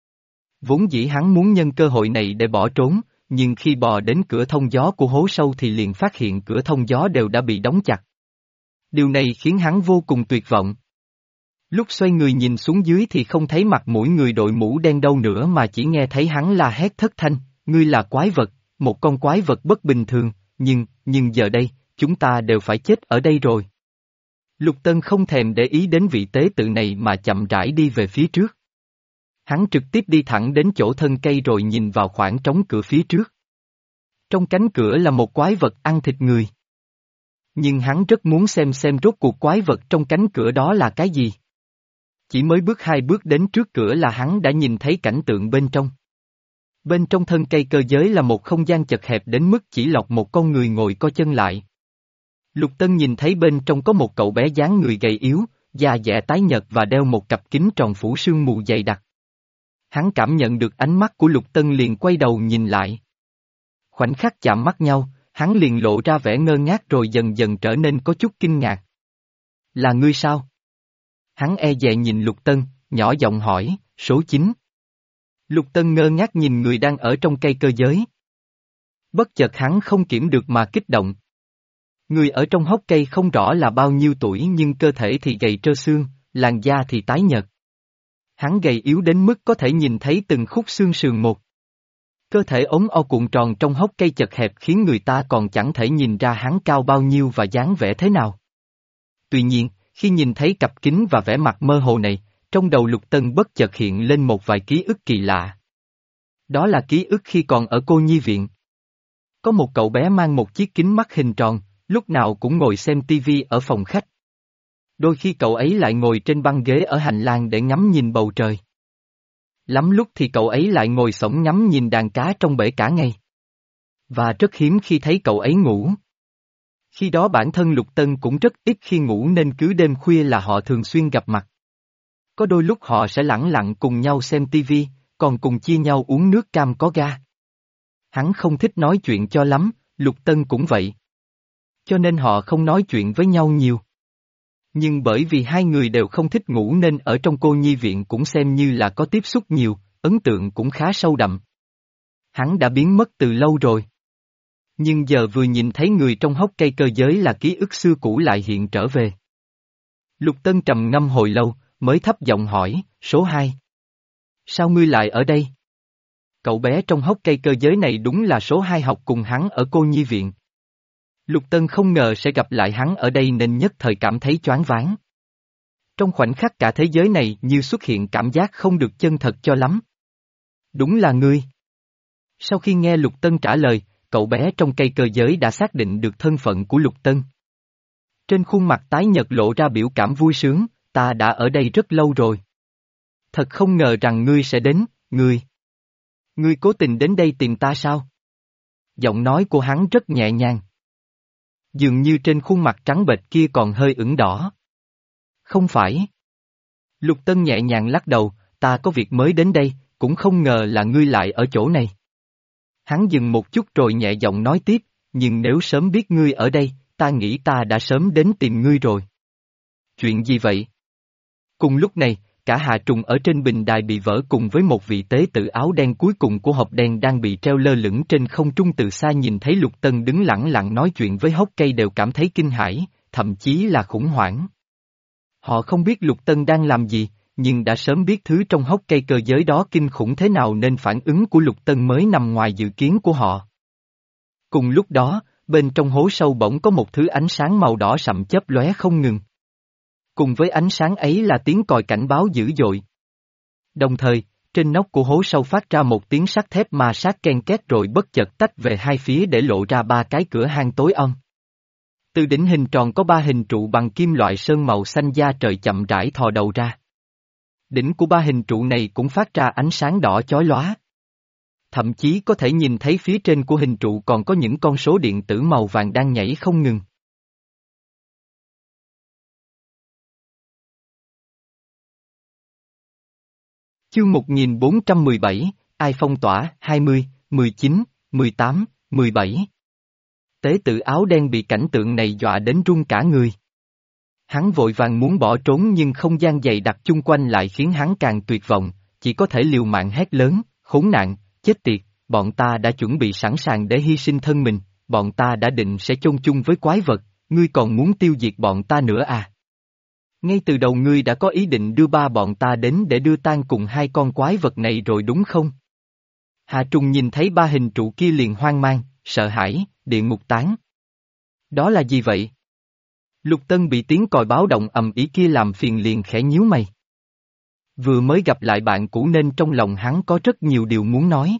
Speaker 1: Vốn dĩ hắn muốn nhân cơ hội này để bỏ trốn, nhưng khi bò đến cửa thông gió của hố sâu thì liền phát hiện cửa thông gió đều đã bị đóng chặt. Điều này khiến hắn vô cùng tuyệt vọng. Lúc xoay người nhìn xuống dưới thì không thấy mặt mũi người đội mũ đen đâu nữa mà chỉ nghe thấy hắn la hét thất thanh, ngươi là quái vật, một con quái vật bất bình thường, nhưng, nhưng giờ đây, chúng ta đều phải chết ở đây rồi. Lục Tân không thèm để ý đến vị tế tự này mà chậm rãi đi về phía trước. Hắn trực tiếp đi thẳng đến chỗ thân cây rồi nhìn vào khoảng trống cửa phía trước. Trong cánh cửa là một quái vật ăn thịt người. Nhưng hắn rất muốn xem xem rốt cuộc quái vật trong cánh cửa đó là cái gì. Chỉ mới bước hai bước đến trước cửa là hắn đã nhìn thấy cảnh tượng bên trong. Bên trong thân cây cơ giới là một không gian chật hẹp đến mức chỉ lọt một con người ngồi co chân lại. Lục Tân nhìn thấy bên trong có một cậu bé dáng người gầy yếu, da dẻ tái nhợt và đeo một cặp kính tròn phủ sương mù dày đặc. Hắn cảm nhận được ánh mắt của Lục Tân liền quay đầu nhìn lại. Khoảnh khắc chạm mắt nhau, hắn liền lộ ra vẻ ngơ ngác rồi dần dần trở nên có chút kinh ngạc. Là ngươi sao? Hắn e dè nhìn Lục Tân, nhỏ giọng hỏi, số chín. Lục Tân ngơ ngác nhìn người đang ở trong cây cơ giới. Bất chợt hắn không kiểm được mà kích động. Người ở trong hốc cây không rõ là bao nhiêu tuổi nhưng cơ thể thì gầy trơ xương, làn da thì tái nhợt. Hắn gầy yếu đến mức có thể nhìn thấy từng khúc xương sườn một. Cơ thể ốm o cuộn tròn trong hốc cây chật hẹp khiến người ta còn chẳng thể nhìn ra hắn cao bao nhiêu và dáng vẻ thế nào. Tuy nhiên, khi nhìn thấy cặp kính và vẻ mặt mơ hồ này, trong đầu Lục Tân bất chợt hiện lên một vài ký ức kỳ lạ. Đó là ký ức khi còn ở cô nhi viện. Có một cậu bé mang một chiếc kính mắt hình tròn, lúc nào cũng ngồi xem tivi ở phòng khách. Đôi khi cậu ấy lại ngồi trên băng ghế ở hành lang để ngắm nhìn bầu trời. Lắm lúc thì cậu ấy lại ngồi xổm ngắm nhìn đàn cá trong bể cả ngày. Và rất hiếm khi thấy cậu ấy ngủ. Khi đó bản thân Lục Tân cũng rất ít khi ngủ nên cứ đêm khuya là họ thường xuyên gặp mặt. Có đôi lúc họ sẽ lẳng lặng cùng nhau xem tivi, còn cùng chia nhau uống nước cam có ga. Hắn không thích nói chuyện cho lắm, Lục Tân cũng vậy. Cho nên họ không nói chuyện với nhau nhiều. Nhưng bởi vì hai người đều không thích ngủ nên ở trong cô nhi viện cũng xem như là có tiếp xúc nhiều, ấn tượng cũng khá sâu đậm. Hắn đã biến mất từ lâu rồi. Nhưng giờ vừa nhìn thấy người trong hốc cây cơ giới là ký ức xưa cũ lại hiện trở về. Lục Tân trầm ngâm hồi lâu, mới thấp giọng hỏi, số hai. Sao ngươi lại ở đây? Cậu bé trong hốc cây cơ giới này đúng là số hai học cùng hắn ở cô nhi viện. Lục Tân không ngờ sẽ gặp lại hắn ở đây nên nhất thời cảm thấy choáng váng. Trong khoảnh khắc cả thế giới này như xuất hiện cảm giác không được chân thật cho lắm. Đúng là ngươi. Sau khi nghe Lục Tân trả lời, cậu bé trong cây cơ giới đã xác định được thân phận của Lục Tân. Trên khuôn mặt tái nhợt lộ ra biểu cảm vui sướng, ta đã ở đây rất lâu rồi. Thật không ngờ rằng ngươi sẽ đến, ngươi. Ngươi cố tình đến đây tìm ta sao? Giọng nói của hắn rất nhẹ nhàng. Dường như trên khuôn mặt trắng bệch kia còn hơi ửng đỏ. Không phải. Lục Tân nhẹ nhàng lắc đầu, ta có việc mới đến đây, cũng không ngờ là ngươi lại ở chỗ này. Hắn dừng một chút rồi nhẹ giọng nói tiếp, nhưng nếu sớm biết ngươi ở đây, ta nghĩ ta đã sớm đến tìm ngươi rồi. Chuyện gì vậy? Cùng lúc này, cả Hà Trùng ở trên bình đài bị vỡ cùng với một vị tế tự áo đen cuối cùng của hộp đen đang bị treo lơ lửng trên không trung, từ xa nhìn thấy Lục Tân đứng lẳng lặng nói chuyện với hốc cây đều cảm thấy kinh hãi, thậm chí là khủng hoảng. Họ không biết Lục Tân đang làm gì, nhưng đã sớm biết thứ trong hốc cây cơ giới đó kinh khủng thế nào nên phản ứng của Lục Tân mới nằm ngoài dự kiến của họ. Cùng lúc đó, bên trong hố sâu bỗng có một thứ ánh sáng màu đỏ sậm chớp lóe không ngừng. Cùng với ánh sáng ấy là tiếng còi cảnh báo dữ dội. Đồng thời, trên nóc của hố sâu phát ra một tiếng sắt thép ma sát ken két rồi bất chợt tách về hai phía để lộ ra ba cái cửa hang tối om. Từ đỉnh hình tròn có ba hình trụ bằng kim loại sơn màu xanh da trời chậm rãi thò đầu ra. Đỉnh của ba hình trụ này cũng phát ra ánh sáng đỏ chói lóa. Thậm chí có thể nhìn thấy phía trên của hình trụ còn có những con số điện tử màu vàng đang nhảy không ngừng. Chương một nghìn bốn trăm mười bảy, ai phong tỏa, hai mươi, mười chín, mười tám, mười bảy. Tế tự áo đen bị cảnh tượng này dọa đến run cả người. Hắn vội vàng muốn bỏ trốn nhưng không gian dày đặc chung quanh lại khiến hắn càng tuyệt vọng, chỉ có thể liều mạng hét lớn, khốn nạn, chết tiệt, bọn ta đã chuẩn bị sẵn sàng để hy sinh thân mình, bọn ta đã định sẽ chôn chung với quái vật, ngươi còn muốn tiêu diệt bọn ta nữa à? Ngay từ đầu ngươi đã có ý định đưa ba bọn ta đến để đưa tang cùng hai con quái vật này rồi đúng không? Hà Trùng nhìn thấy ba hình trụ kia liền hoang mang, sợ hãi, địa ngục tán. Đó là gì vậy? Lục Tân bị tiếng còi báo động ầm ĩ kia làm phiền liền khẽ nhíu mày. Vừa mới gặp lại bạn cũ nên trong lòng hắn có rất nhiều điều muốn nói.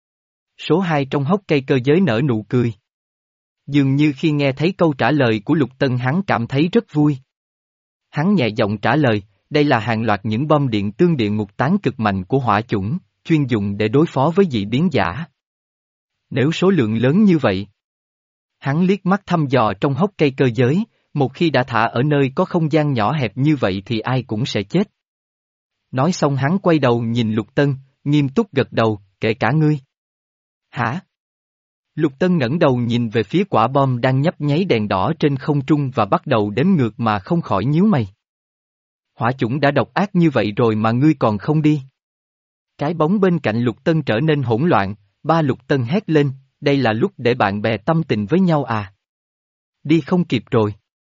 Speaker 1: Số hai trong hốc cây cơ giới nở nụ cười. Dường như khi nghe thấy câu trả lời của Lục Tân hắn cảm thấy rất vui. Hắn nhẹ giọng trả lời, đây là hàng loạt những bom điện tương địa ngục tán cực mạnh của hỏa chủng, chuyên dùng để đối phó với dị biến giả. Nếu số lượng lớn như vậy, hắn liếc mắt thăm dò trong hốc cây cơ giới, một khi đã thả ở nơi có không gian nhỏ hẹp như vậy thì ai cũng sẽ chết. Nói xong hắn quay đầu nhìn Lục Tân, nghiêm túc gật đầu, kể cả ngươi. Hả? Lục Tân ngẩng đầu nhìn về phía quả bom đang nhấp nháy đèn đỏ trên không trung và bắt đầu đếm ngược mà không khỏi nhíu mày. Hỏa chủng đã độc ác như vậy rồi mà ngươi còn không đi. Cái bóng bên cạnh Lục Tân trở nên hỗn loạn, ba Lục Tân hét lên, đây là lúc để bạn bè tâm tình với nhau à? Đi không kịp rồi.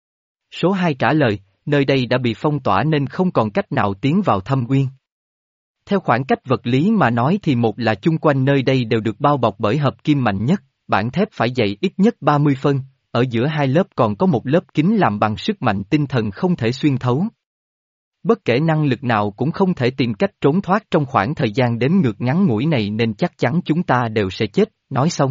Speaker 1: Số hai trả lời, nơi đây đã bị phong tỏa nên không còn cách nào tiến vào thâm uyên. Theo khoảng cách vật lý mà nói thì một là chung quanh nơi đây đều được bao bọc bởi hợp kim mạnh nhất, bản thép phải dày ít nhất ba mươi phân, ở giữa hai lớp còn có một lớp kính làm bằng sức mạnh tinh thần không thể xuyên thấu. Bất kể năng lực nào cũng không thể tìm cách trốn thoát trong khoảng thời gian đếm ngược ngắn ngủi này nên chắc chắn chúng ta đều sẽ chết, nói xong.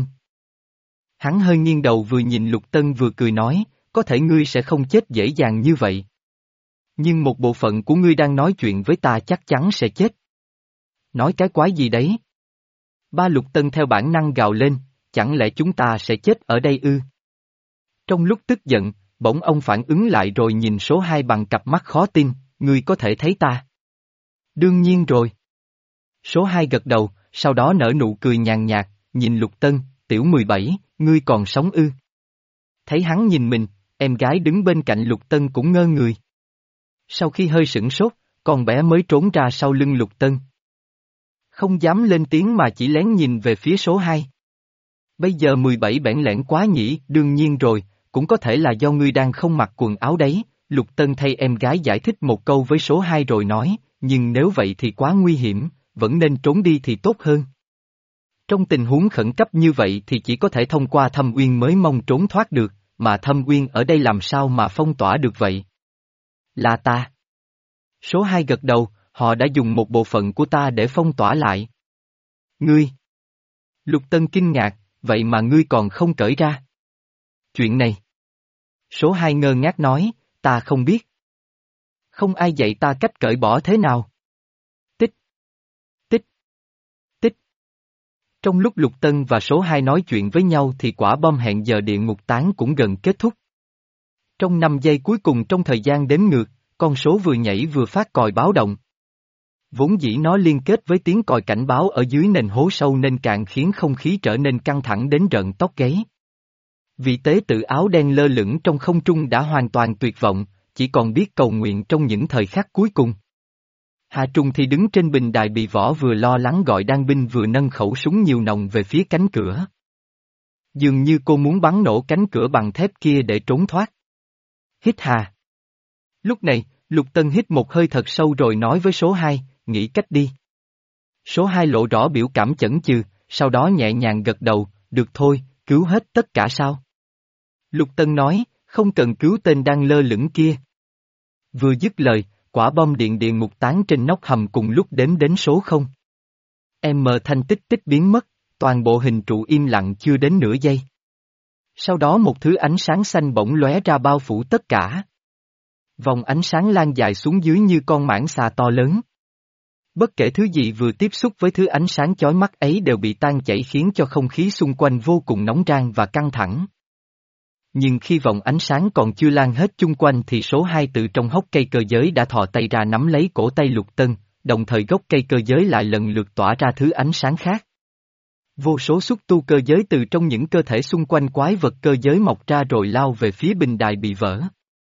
Speaker 1: Hắn hơi nghiêng đầu vừa nhìn Lục Tân vừa cười nói, có thể ngươi sẽ không chết dễ dàng như vậy. Nhưng một bộ phận của ngươi đang nói chuyện với ta chắc chắn sẽ chết. Nói cái quái gì đấy? Ba Lục Tân theo bản năng gào lên, chẳng lẽ chúng ta sẽ chết ở đây ư? Trong lúc tức giận, bỗng ông phản ứng lại rồi nhìn số hai bằng cặp mắt khó tin, ngươi có thể thấy ta? Đương nhiên rồi. Số hai gật đầu, sau đó nở nụ cười nhàn nhạt, nhìn Lục Tân, tiểu mười bảy, ngươi còn sống ư? Thấy hắn nhìn mình, em gái đứng bên cạnh Lục Tân cũng ngơ người. Sau khi hơi sửng sốt, con bé mới trốn ra sau lưng Lục Tân. Không dám lên tiếng mà chỉ lén nhìn về phía số hai. Bây giờ mười bảy bẽn lẽn quá nhỉ, đương nhiên rồi, cũng có thể là do ngươi đang không mặc quần áo đấy, Lục Tân thay em gái giải thích một câu với số hai rồi nói, nhưng nếu vậy thì quá nguy hiểm, vẫn nên trốn đi thì tốt hơn. Trong tình huống khẩn cấp như vậy thì chỉ có thể thông qua thâm uyên mới mong trốn thoát được, mà thâm uyên ở đây làm sao mà phong tỏa được vậy? Là ta. Số hai gật đầu, họ đã dùng một bộ phận của ta để phong tỏa lại. Ngươi. Lục Tân kinh ngạc, vậy mà ngươi còn không cởi ra. Chuyện này. Số hai ngơ ngác nói, ta không biết. Không ai dạy ta cách cởi bỏ thế nào. Tích. Tích. Tích. Trong lúc Lục Tân và số hai nói chuyện với nhau thì quả bom hẹn giờ địa ngục tán cũng gần kết thúc. Trong năm giây cuối cùng trong thời gian đếm ngược, con số vừa nhảy vừa phát còi báo động. Vốn dĩ nó liên kết với tiếng còi cảnh báo ở dưới nền hố sâu nên càng khiến không khí trở nên căng thẳng đến rợn tóc gáy. Vị tế tự áo đen lơ lửng trong không trung đã hoàn toàn tuyệt vọng, chỉ còn biết cầu nguyện trong những thời khắc cuối cùng. Hà Trùng thì đứng trên bình đài bị võ vừa lo lắng gọi đan binh vừa nâng khẩu súng nhiều nòng về phía cánh cửa. Dường như cô muốn bắn nổ cánh cửa bằng thép kia để trốn thoát. Hít hà. Lúc này, Lục Tân hít một hơi thật sâu rồi nói với số hai, nghĩ cách đi. Số hai lộ rõ biểu cảm chần chừ, sau đó nhẹ nhàng gật đầu, được thôi, cứu hết tất cả sao? Lục Tân nói, không cần cứu tên đang lơ lửng kia. Vừa dứt lời, quả bom điện địa ngục tán trên nóc hầm cùng lúc đếm đến số không. M thanh tích tích biến mất, toàn bộ hình trụ im lặng chưa đến nửa giây. Sau đó một thứ ánh sáng xanh bỗng lóe ra bao phủ tất cả. Vòng ánh sáng lan dài xuống dưới như con mãng xà to lớn. Bất kể thứ gì vừa tiếp xúc với thứ ánh sáng chói mắt ấy đều bị tan chảy khiến cho không khí xung quanh vô cùng nóng rang và căng thẳng. Nhưng khi vòng ánh sáng còn chưa lan hết chung quanh thì số hai từ trong hốc cây cơ giới đã thò tay ra nắm lấy cổ tay Lục Tân, đồng thời gốc cây cơ giới lại lần lượt tỏa ra thứ ánh sáng khác. Vô số xúc tu cơ giới từ trong những cơ thể xung quanh quái vật cơ giới mọc ra rồi lao về phía bình đài bị vỡ.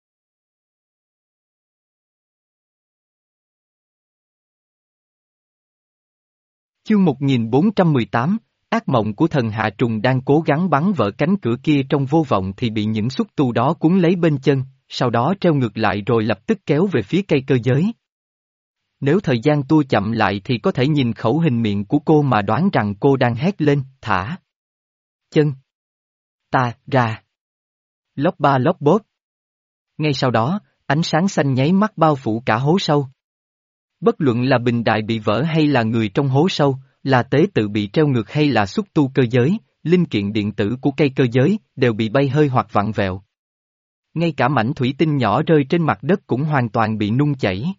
Speaker 1: Chương một nghìn bốn trăm mười tám, ác mộng của thần Hạ Trùng đang cố gắng bắn vỡ cánh cửa kia trong vô vọng thì bị những xúc tu đó cuốn lấy bên chân, sau đó treo ngược lại rồi lập tức kéo về phía cây cơ giới. Nếu thời gian tua chậm lại thì có thể nhìn khẩu hình miệng của cô mà đoán rằng cô đang hét lên, thả chân ta ra. Lóc ba lóc bốp. Ngay sau đó, ánh sáng xanh nháy mắt bao phủ cả hố sâu. Bất luận là bình đại bị vỡ hay là người trong hố sâu, là tế tự bị treo ngược hay là xúc tu cơ giới, linh kiện điện tử của cây cơ giới, đều bị bay hơi hoặc vặn vẹo. Ngay cả mảnh thủy tinh nhỏ rơi trên mặt đất cũng hoàn toàn bị nung chảy.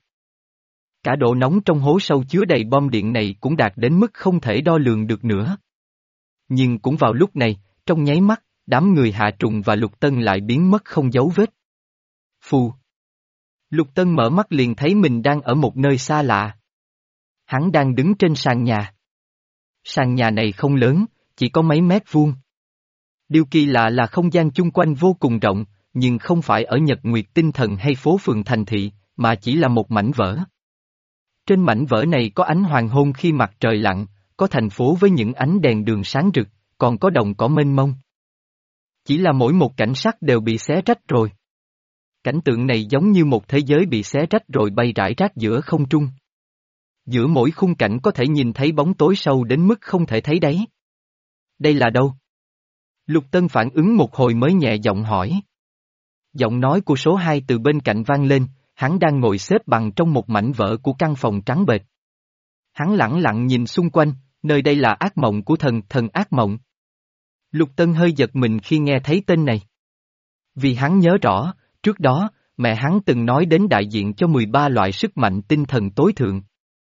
Speaker 1: Cả độ nóng trong hố sâu chứa đầy bom điện này cũng đạt đến mức không thể đo lường được nữa. Nhưng cũng vào lúc này, trong nháy mắt, đám người Hạ Trùng và Lục Tân lại biến mất không dấu vết. Phù. Lục Tân mở mắt liền thấy mình đang ở một nơi xa lạ. Hắn đang đứng trên sàn nhà. Sàn nhà này không lớn, chỉ có mấy mét vuông. Điều kỳ lạ là không gian chung quanh vô cùng rộng, nhưng không phải ở Nhật Nguyệt Tinh Thần hay phố phường thành thị, mà chỉ là một mảnh vỡ. Trên mảnh vỡ này có ánh hoàng hôn khi mặt trời lặn, có thành phố với những ánh đèn đường sáng rực, còn có đồng cỏ mênh mông. Chỉ là mỗi một cảnh sắc đều bị xé rách rồi. Cảnh tượng này giống như một thế giới bị xé rách rồi bay rải rác giữa không trung. Giữa mỗi khung cảnh có thể nhìn thấy bóng tối sâu đến mức không thể thấy đáy. Đây là đâu? Lục Tân phản ứng một hồi mới nhẹ giọng hỏi. Giọng nói của số hai từ bên cạnh vang lên, hắn đang ngồi xếp bằng trong một mảnh vỡ của căn phòng trắng bệch. Hắn lẳng lặng nhìn xung quanh, nơi đây là ác mộng của thần, thần ác mộng. Lục Tân hơi giật mình khi nghe thấy tên này. Vì hắn nhớ rõ, trước đó, mẹ hắn từng nói đến đại diện cho mười ba loại sức mạnh tinh thần tối thượng.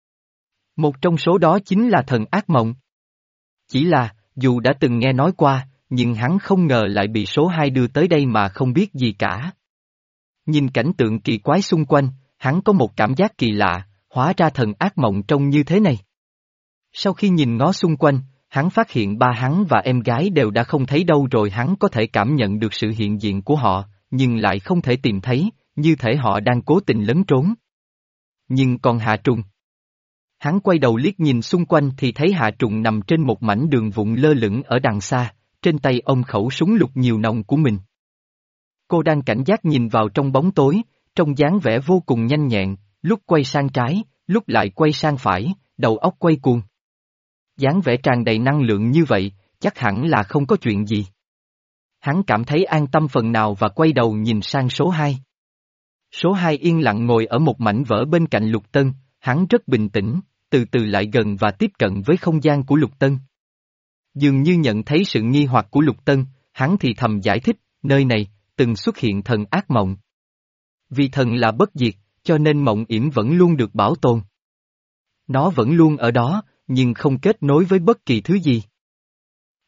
Speaker 1: Một trong số đó chính là thần ác mộng. Chỉ là, dù đã từng nghe nói qua, nhưng hắn không ngờ lại bị số hai đưa tới đây mà không biết gì cả. Nhìn cảnh tượng kỳ quái xung quanh, hắn có một cảm giác kỳ lạ, hóa ra thần ác mộng trông như thế này. Sau khi nhìn ngó xung quanh, hắn phát hiện ba hắn và em gái đều đã không thấy đâu rồi. Hắn có thể cảm nhận được sự hiện diện của họ, nhưng lại không thể tìm thấy, như thể họ đang cố tình lấn trốn. Nhưng còn Hạ Trùng. Hắn quay đầu liếc nhìn xung quanh thì thấy Hạ Trùng nằm trên một mảnh đường vụn lơ lửng ở đằng xa, trên tay ôm khẩu súng lục nhiều nòng của mình. Cô đang cảnh giác nhìn vào trong bóng tối, trong dáng vẻ vô cùng nhanh nhẹn, lúc quay sang trái, lúc lại quay sang phải, đầu óc quay cuồng. Dáng vẻ tràn đầy năng lượng như vậy, chắc hẳn là không có chuyện gì. Hắn cảm thấy an tâm phần nào và quay đầu nhìn sang số hai. Số hai yên lặng ngồi ở một mảnh vỡ bên cạnh Lục Tân, hắn rất bình tĩnh, từ từ lại gần và tiếp cận với không gian của Lục Tân. Dường như nhận thấy sự nghi hoặc của Lục Tân, hắn thì thầm giải thích, nơi này, từng xuất hiện thần ác mộng. Vì thần là bất diệt, cho nên mộng yểm vẫn luôn được bảo tồn. Nó vẫn luôn ở đó, nhưng không kết nối với bất kỳ thứ gì.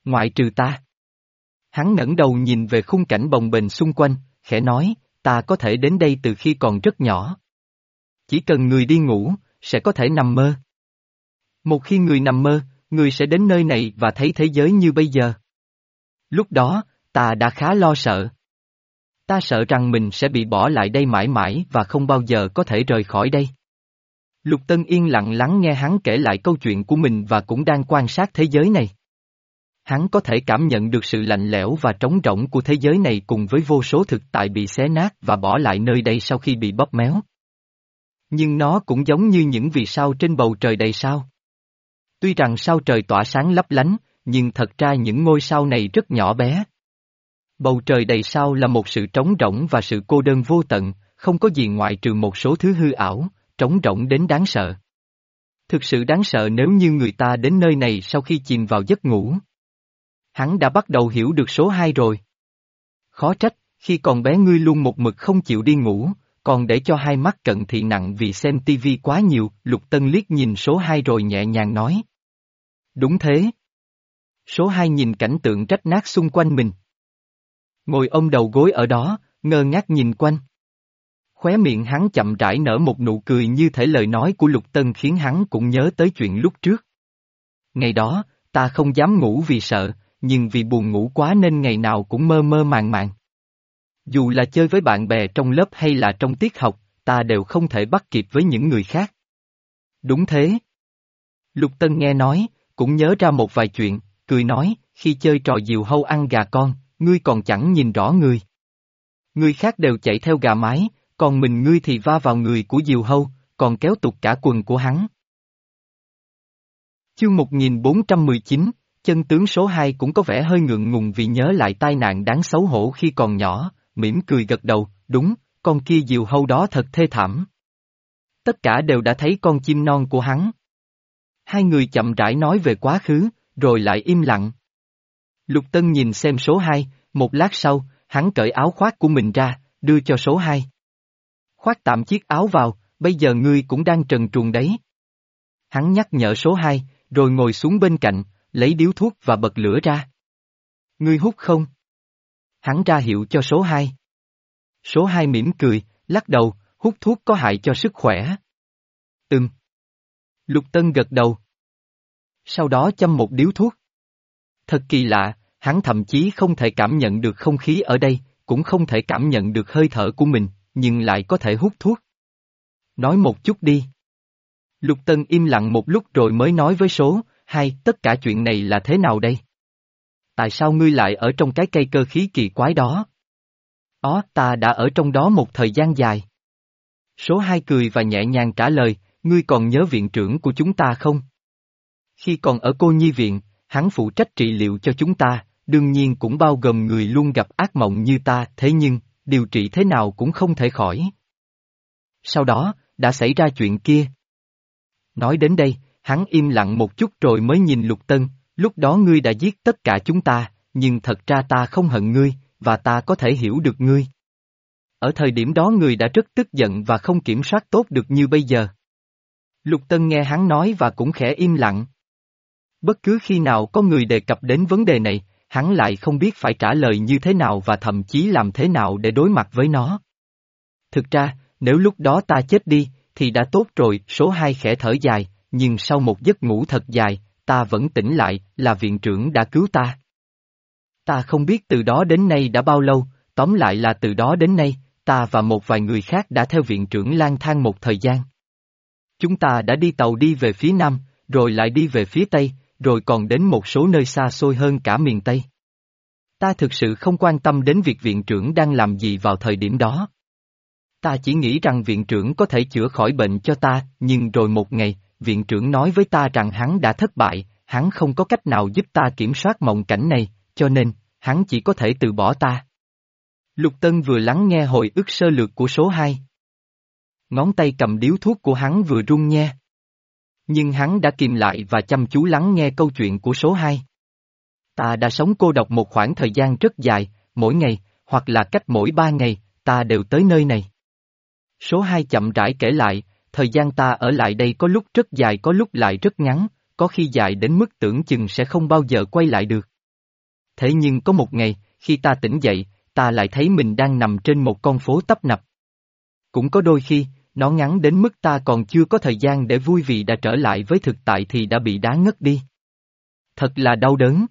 Speaker 1: Ngoại trừ ta. Hắn ngẩng đầu nhìn về khung cảnh bồng bềnh xung quanh, khẽ nói, ta có thể đến đây từ khi còn rất nhỏ. Chỉ cần người đi ngủ, sẽ có thể nằm mơ. Một khi người nằm mơ, người sẽ đến nơi này và thấy thế giới như bây giờ. Lúc đó, ta đã khá lo sợ. Ta sợ rằng mình sẽ bị bỏ lại đây mãi mãi và không bao giờ có thể rời khỏi đây. Lục Tân yên lặng lắng nghe hắn kể lại câu chuyện của mình và cũng đang quan sát thế giới này. Hắn có thể cảm nhận được sự lạnh lẽo và trống rỗng của thế giới này cùng với vô số thực tại bị xé nát và bỏ lại nơi đây sau khi bị bóp méo. Nhưng nó cũng giống như những vì sao trên bầu trời đầy sao. Tuy rằng sao trời tỏa sáng lấp lánh, nhưng thật ra những ngôi sao này rất nhỏ bé. Bầu trời đầy sao là một sự trống rỗng và sự cô đơn vô tận, không có gì ngoại trừ một số thứ hư ảo, trống rỗng đến đáng sợ. Thực sự đáng sợ nếu như người ta đến nơi này sau khi chìm vào giấc ngủ. Hắn đã bắt đầu hiểu được số hai rồi. Khó trách, khi còn bé ngươi luôn một mực không chịu đi ngủ, còn để cho hai mắt cận thị nặng vì xem tivi quá nhiều, Lục Tân liếc nhìn số hai rồi nhẹ nhàng nói. Đúng thế. Số hai nhìn cảnh tượng rách nát xung quanh mình. Ngồi ôm đầu gối ở đó, ngơ ngác nhìn quanh. Khóe miệng hắn chậm rãi nở một nụ cười như thể lời nói của Lục Tân khiến hắn cũng nhớ tới chuyện lúc trước. Ngày đó, ta không dám ngủ vì sợ, nhưng vì buồn ngủ quá nên ngày nào cũng mơ mơ màng màng. Dù là chơi với bạn bè trong lớp hay là trong tiết học, ta đều không thể bắt kịp với những người khác. Đúng thế. Lục Tân nghe nói, cũng nhớ ra một vài chuyện, cười nói, khi chơi trò diều hâu ăn gà con, ngươi còn chẳng nhìn rõ người. Người khác đều chạy theo gà mái, còn mình ngươi thì va vào người của diều hâu, còn kéo tụt cả quần của hắn. Chương một nghìn bốn trăm mười chín, chân tướng số hai cũng có vẻ hơi ngượng ngùng vì nhớ lại tai nạn đáng xấu hổ khi còn nhỏ, mỉm cười gật đầu, đúng, con kia diều hâu đó thật thê thảm. Tất cả đều đã thấy con chim non của hắn. Hai người chậm rãi nói về quá khứ, rồi lại im lặng. Lục Tân nhìn xem số hai, một lát sau, hắn cởi áo khoác của mình ra, đưa cho số hai. Khoác tạm chiếc áo vào, bây giờ ngươi cũng đang trần truồng đấy. Hắn nhắc nhở số hai, rồi ngồi xuống bên cạnh, lấy điếu thuốc và bật lửa ra. Ngươi hút không? Hắn ra hiệu cho số hai. Số hai mỉm cười, lắc đầu, hút thuốc có hại cho sức khỏe. Ừm. Lục Tân gật đầu. Sau đó châm một điếu thuốc. Thật kỳ lạ, hắn thậm chí không thể cảm nhận được không khí ở đây, cũng không thể cảm nhận được hơi thở của mình, nhưng lại có thể hút thuốc. Nói một chút đi. Lục Tân im lặng một lúc rồi mới nói với số, hai, tất cả chuyện này là thế nào đây? Tại sao ngươi lại ở trong cái cây cơ khí kỳ quái đó? Ó, ta đã ở trong đó một thời gian dài. Số hai cười và nhẹ nhàng trả lời, ngươi còn nhớ viện trưởng của chúng ta không? Khi còn ở cô nhi viện, hắn phụ trách trị liệu cho chúng ta, đương nhiên cũng bao gồm người luôn gặp ác mộng như ta, thế nhưng, điều trị thế nào cũng không thể khỏi. Sau đó, đã xảy ra chuyện kia. Nói đến đây, hắn im lặng một chút rồi mới nhìn Lục Tân, lúc đó ngươi đã giết tất cả chúng ta, nhưng thật ra ta không hận ngươi, và ta có thể hiểu được ngươi. Ở thời điểm đó ngươi đã rất tức giận và không kiểm soát tốt được như bây giờ. Lục Tân nghe hắn nói và cũng khẽ im lặng. Bất cứ khi nào có người đề cập đến vấn đề này, hắn lại không biết phải trả lời như thế nào và thậm chí làm thế nào để đối mặt với nó. Thực ra, nếu lúc đó ta chết đi, thì đã tốt rồi, số hai khẽ thở dài, nhưng sau một giấc ngủ thật dài, ta vẫn tỉnh lại, là viện trưởng đã cứu ta. Ta không biết từ đó đến nay đã bao lâu, tóm lại là từ đó đến nay, ta và một vài người khác đã theo viện trưởng lang thang một thời gian. Chúng ta đã đi tàu đi về phía Nam, rồi lại đi về phía Tây, rồi còn đến một số nơi xa xôi hơn cả miền Tây. Ta thực sự không quan tâm đến việc viện trưởng đang làm gì vào thời điểm đó. Ta chỉ nghĩ rằng viện trưởng có thể chữa khỏi bệnh cho ta, nhưng rồi một ngày, viện trưởng nói với ta rằng hắn đã thất bại, hắn không có cách nào giúp ta kiểm soát mộng cảnh này, cho nên, hắn chỉ có thể từ bỏ ta. Lục Tân vừa lắng nghe hồi ức sơ lược của số hai. Ngón tay cầm điếu thuốc của hắn vừa run nhe. Nhưng hắn đã kìm lại và chăm chú lắng nghe câu chuyện của số hai. Ta đã sống cô độc một khoảng thời gian rất dài, mỗi ngày, hoặc là cách mỗi ba ngày, ta đều tới nơi này. Số hai chậm rãi kể lại, thời gian ta ở lại đây có lúc rất dài có lúc lại rất ngắn, có khi dài đến mức tưởng chừng sẽ không bao giờ quay lại được. Thế nhưng có một ngày, khi ta tỉnh dậy, ta lại thấy mình đang nằm trên một con phố tấp nập. Cũng có đôi khi, nó ngắn đến mức ta còn chưa có thời gian để vui vì đã trở lại với thực tại thì đã bị đá ngất đi. Thật là đau đớn.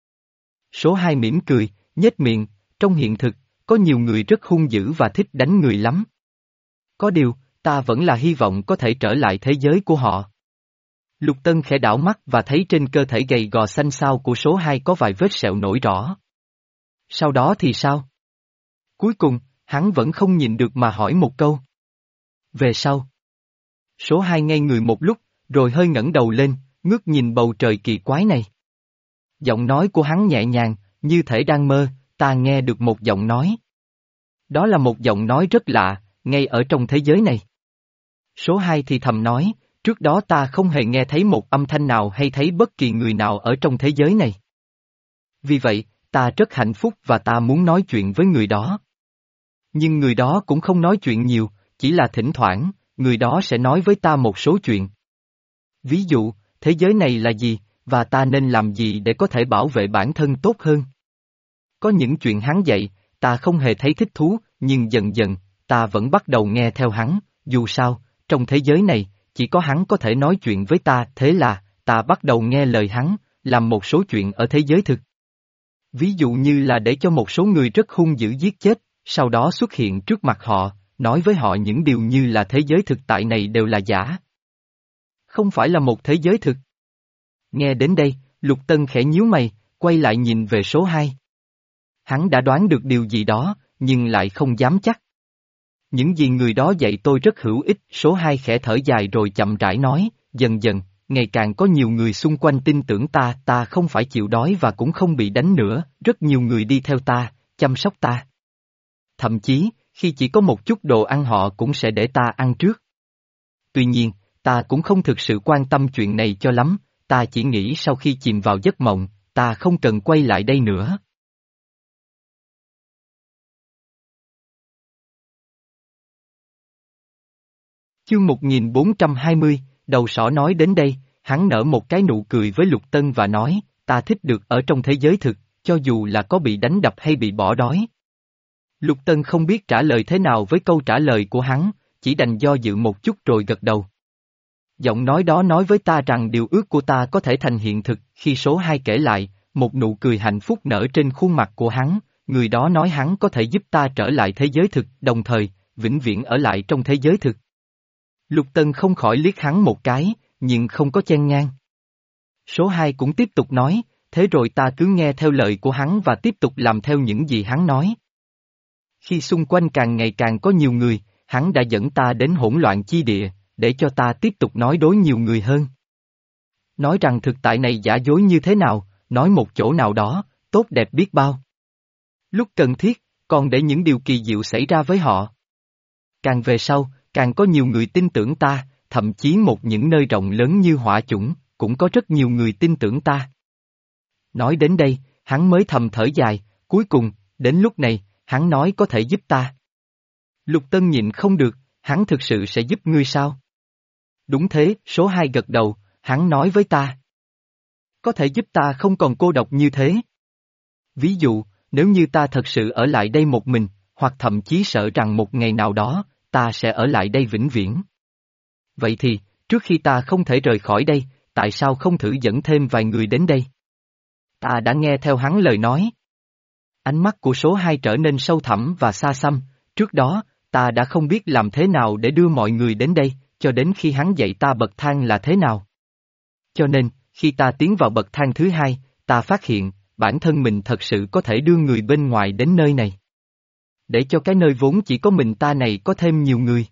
Speaker 1: Số hai mỉm cười, nhếch miệng, trong hiện thực, có nhiều người rất hung dữ và thích đánh người lắm. Có điều, ta vẫn là hy vọng có thể trở lại thế giới của họ. Lục Tân khẽ đảo mắt và thấy trên cơ thể gầy gò xanh xao của số hai có vài vết sẹo nổi rõ. Sau đó thì sao? Cuối cùng, hắn vẫn không nhìn được mà hỏi một câu. Về sau. Số hai ngây người một lúc, rồi hơi ngẩng đầu lên, ngước nhìn bầu trời kỳ quái này. Giọng nói của hắn nhẹ nhàng, như thể đang mơ, ta nghe được một giọng nói. Đó là một giọng nói rất lạ, ngay ở trong thế giới này. Số hai thì thầm nói, trước đó ta không hề nghe thấy một âm thanh nào hay thấy bất kỳ người nào ở trong thế giới này. Vì vậy, ta rất hạnh phúc và ta muốn nói chuyện với người đó. Nhưng người đó cũng không nói chuyện nhiều, chỉ là thỉnh thoảng, người đó sẽ nói với ta một số chuyện. Ví dụ, thế giới này là gì, và ta nên làm gì để có thể bảo vệ bản thân tốt hơn. Có những chuyện hắn dạy, ta không hề thấy thích thú, nhưng dần dần, ta vẫn bắt đầu nghe theo hắn, dù sao, trong thế giới này, chỉ có hắn có thể nói chuyện với ta, thế là, ta bắt đầu nghe lời hắn, làm một số chuyện ở thế giới thực. Ví dụ như là để cho một số người rất hung dữ giết chết, sau đó xuất hiện trước mặt họ, nói với họ những điều như là thế giới thực tại này đều là giả. Không phải là một thế giới thực. Nghe đến đây, Lục Tân khẽ nhíu mày, quay lại nhìn về số hai. Hắn đã đoán được điều gì đó, nhưng lại không dám chắc. Những gì người đó dạy tôi rất hữu ích, số hai khẽ thở dài rồi chậm rãi nói, dần dần, ngày càng có nhiều người xung quanh tin tưởng ta, ta không phải chịu đói và cũng không bị đánh nữa, rất nhiều người đi theo ta, chăm sóc ta. Thậm chí, khi chỉ có một chút đồ ăn họ cũng sẽ để ta ăn trước. Tuy nhiên, ta cũng không thực sự quan tâm chuyện này cho lắm, ta chỉ nghĩ sau khi chìm vào giấc mộng, ta không cần quay lại đây nữa. Chương một nghìn bốn trăm hai mươi, đầu sỏ nói đến đây, hắn nở một cái nụ cười với Lục Tân và nói, ta thích được ở trong thế giới thực, cho dù là có bị đánh đập hay bị bỏ đói. Lục Tân không biết trả lời thế nào với câu trả lời của hắn, chỉ đành do dự một chút rồi gật đầu. Giọng nói đó nói với ta rằng điều ước của ta có thể thành hiện thực, khi số hai kể lại, một nụ cười hạnh phúc nở trên khuôn mặt của hắn, người đó nói hắn có thể giúp ta trở lại thế giới thực, đồng thời, vĩnh viễn ở lại trong thế giới thực. Lục Tân không khỏi liếc hắn một cái, nhưng không có chen ngang. Số hai cũng tiếp tục nói, thế rồi ta cứ nghe theo lời của hắn và tiếp tục làm theo những gì hắn nói. Khi xung quanh càng ngày càng có nhiều người, hắn đã dẫn ta đến hỗn loạn chi địa, để cho ta tiếp tục nói đối nhiều người hơn. Nói rằng thực tại này giả dối như thế nào, nói một chỗ nào đó, tốt đẹp biết bao. Lúc cần thiết, còn để những điều kỳ diệu xảy ra với họ. Càng về sau, càng có nhiều người tin tưởng ta, thậm chí một những nơi rộng lớn như Hỏa Chủng, cũng có rất nhiều người tin tưởng ta. Nói đến đây, hắn mới thầm thở dài, cuối cùng, đến lúc này, hắn nói có thể giúp ta. Lục Tân nhịn không được, hắn thực sự sẽ giúp ngươi sao? Đúng thế, số hai gật đầu, hắn nói với ta. Có thể giúp ta không còn cô độc như thế. Ví dụ, nếu như ta thật sự ở lại đây một mình, hoặc thậm chí sợ rằng một ngày nào đó, ta sẽ ở lại đây vĩnh viễn. Vậy thì, trước khi ta không thể rời khỏi đây, tại sao không thử dẫn thêm vài người đến đây? Ta đã nghe theo hắn lời nói. Ánh mắt của số hai trở nên sâu thẳm và xa xăm, trước đó, ta đã không biết làm thế nào để đưa mọi người đến đây, cho đến khi hắn dạy ta bậc thang là thế nào. Cho nên, khi ta tiến vào bậc thang thứ hai, ta phát hiện, bản thân mình thật sự có thể đưa người bên ngoài đến nơi này. Để cho cái nơi vốn chỉ có mình ta này có thêm nhiều người.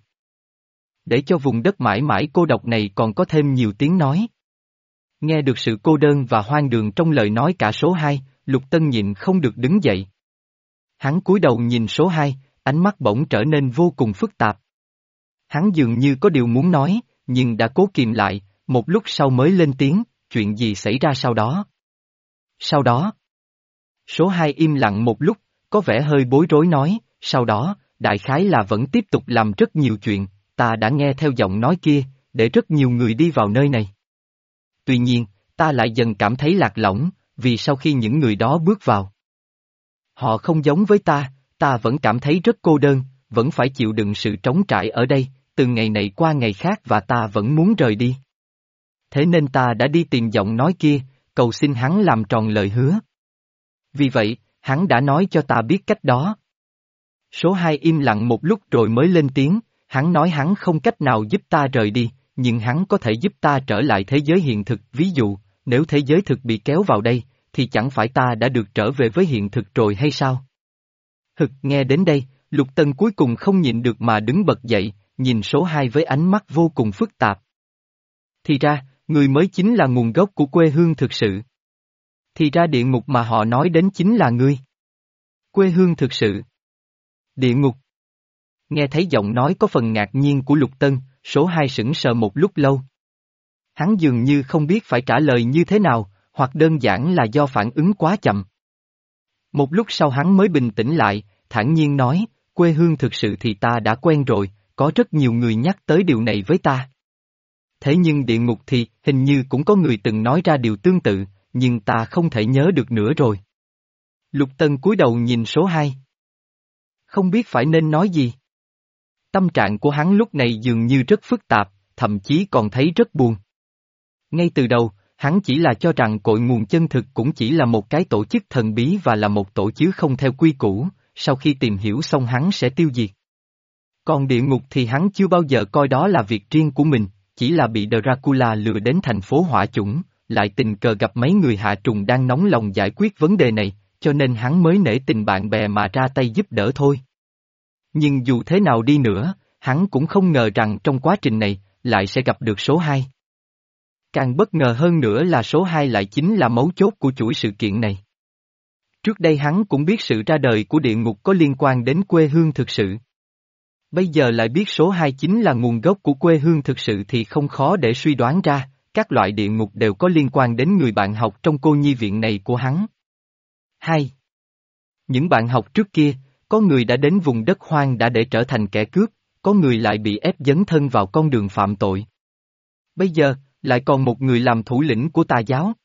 Speaker 1: Để cho vùng đất mãi mãi cô độc này còn có thêm nhiều tiếng nói. Nghe được sự cô đơn và hoang đường trong lời nói cả số hai, Lục Tân nhịn không được đứng dậy. Hắn cúi đầu nhìn số hai, ánh mắt bỗng trở nên vô cùng phức tạp. Hắn dường như có điều muốn nói, nhưng đã cố kìm lại, một lúc sau mới lên tiếng, chuyện gì xảy ra sau đó? Sau đó? Số hai im lặng một lúc, có vẻ hơi bối rối nói, sau đó, đại khái là vẫn tiếp tục làm rất nhiều chuyện, ta đã nghe theo giọng nói kia, để rất nhiều người đi vào nơi này. Tuy nhiên, ta lại dần cảm thấy lạc lõng, vì sau khi những người đó bước vào, Họ không giống với ta, ta vẫn cảm thấy rất cô đơn, vẫn phải chịu đựng sự trống trải ở đây, từ ngày này qua ngày khác và ta vẫn muốn rời đi. Thế nên ta đã đi tìm giọng nói kia, cầu xin hắn làm tròn lời hứa. Vì vậy, hắn đã nói cho ta biết cách đó. Số hai im lặng một lúc rồi mới lên tiếng, hắn nói hắn không cách nào giúp ta rời đi, nhưng hắn có thể giúp ta trở lại thế giới hiện thực. Ví dụ, nếu thế giới thực bị kéo vào đây, thì chẳng phải ta đã được trở về với hiện thực rồi hay sao? Hực, nghe đến đây, Lục Tân cuối cùng không nhịn được mà đứng bật dậy, nhìn số hai với ánh mắt vô cùng phức tạp. Thì ra, người mới chính là nguồn gốc của quê hương thực sự. Thì ra địa ngục mà họ nói đến chính là ngươi. Quê hương thực sự. Địa ngục. Nghe thấy giọng nói có phần ngạc nhiên của Lục Tân, số hai sững sờ một lúc lâu. Hắn dường như không biết phải trả lời như thế nào, hoặc đơn giản là do phản ứng quá chậm. Một lúc sau hắn mới bình tĩnh lại, thản nhiên nói, quê hương thực sự thì ta đã quen rồi, có rất nhiều người nhắc tới điều này với ta. Thế nhưng địa ngục thì, hình như cũng có người từng nói ra điều tương tự, nhưng ta không thể nhớ được nữa rồi. Lục Tân cúi đầu nhìn số hai. Không biết phải nên nói gì. Tâm trạng của hắn lúc này dường như rất phức tạp, thậm chí còn thấy rất buồn. Ngay từ đầu, hắn chỉ là cho rằng cội nguồn chân thực cũng chỉ là một cái tổ chức thần bí và là một tổ chứ không theo quy củ, sau khi tìm hiểu xong hắn sẽ tiêu diệt. Còn địa ngục thì hắn chưa bao giờ coi đó là việc riêng của mình, chỉ là bị Dracula lừa đến thành phố hỏa chủng, lại tình cờ gặp mấy người hạ trùng đang nóng lòng giải quyết vấn đề này, cho nên hắn mới nể tình bạn bè mà ra tay giúp đỡ thôi. Nhưng dù thế nào đi nữa, hắn cũng không ngờ rằng trong quá trình này, lại sẽ gặp được số hai. Càng bất ngờ hơn nữa là số hai lại chính là mấu chốt của chuỗi sự kiện này. Trước đây hắn cũng biết sự ra đời của địa ngục có liên quan đến quê hương thực sự. Bây giờ lại biết số hai chính là nguồn gốc của quê hương thực sự thì không khó để suy đoán ra, các loại địa ngục đều có liên quan đến người bạn học trong cô nhi viện này của hắn. hai. Những bạn học trước kia, có người đã đến vùng đất hoang đã để trở thành kẻ cướp, có người lại bị ép dấn thân vào con đường phạm tội. Bây giờ, lại còn một người làm thủ lĩnh của tà giáo.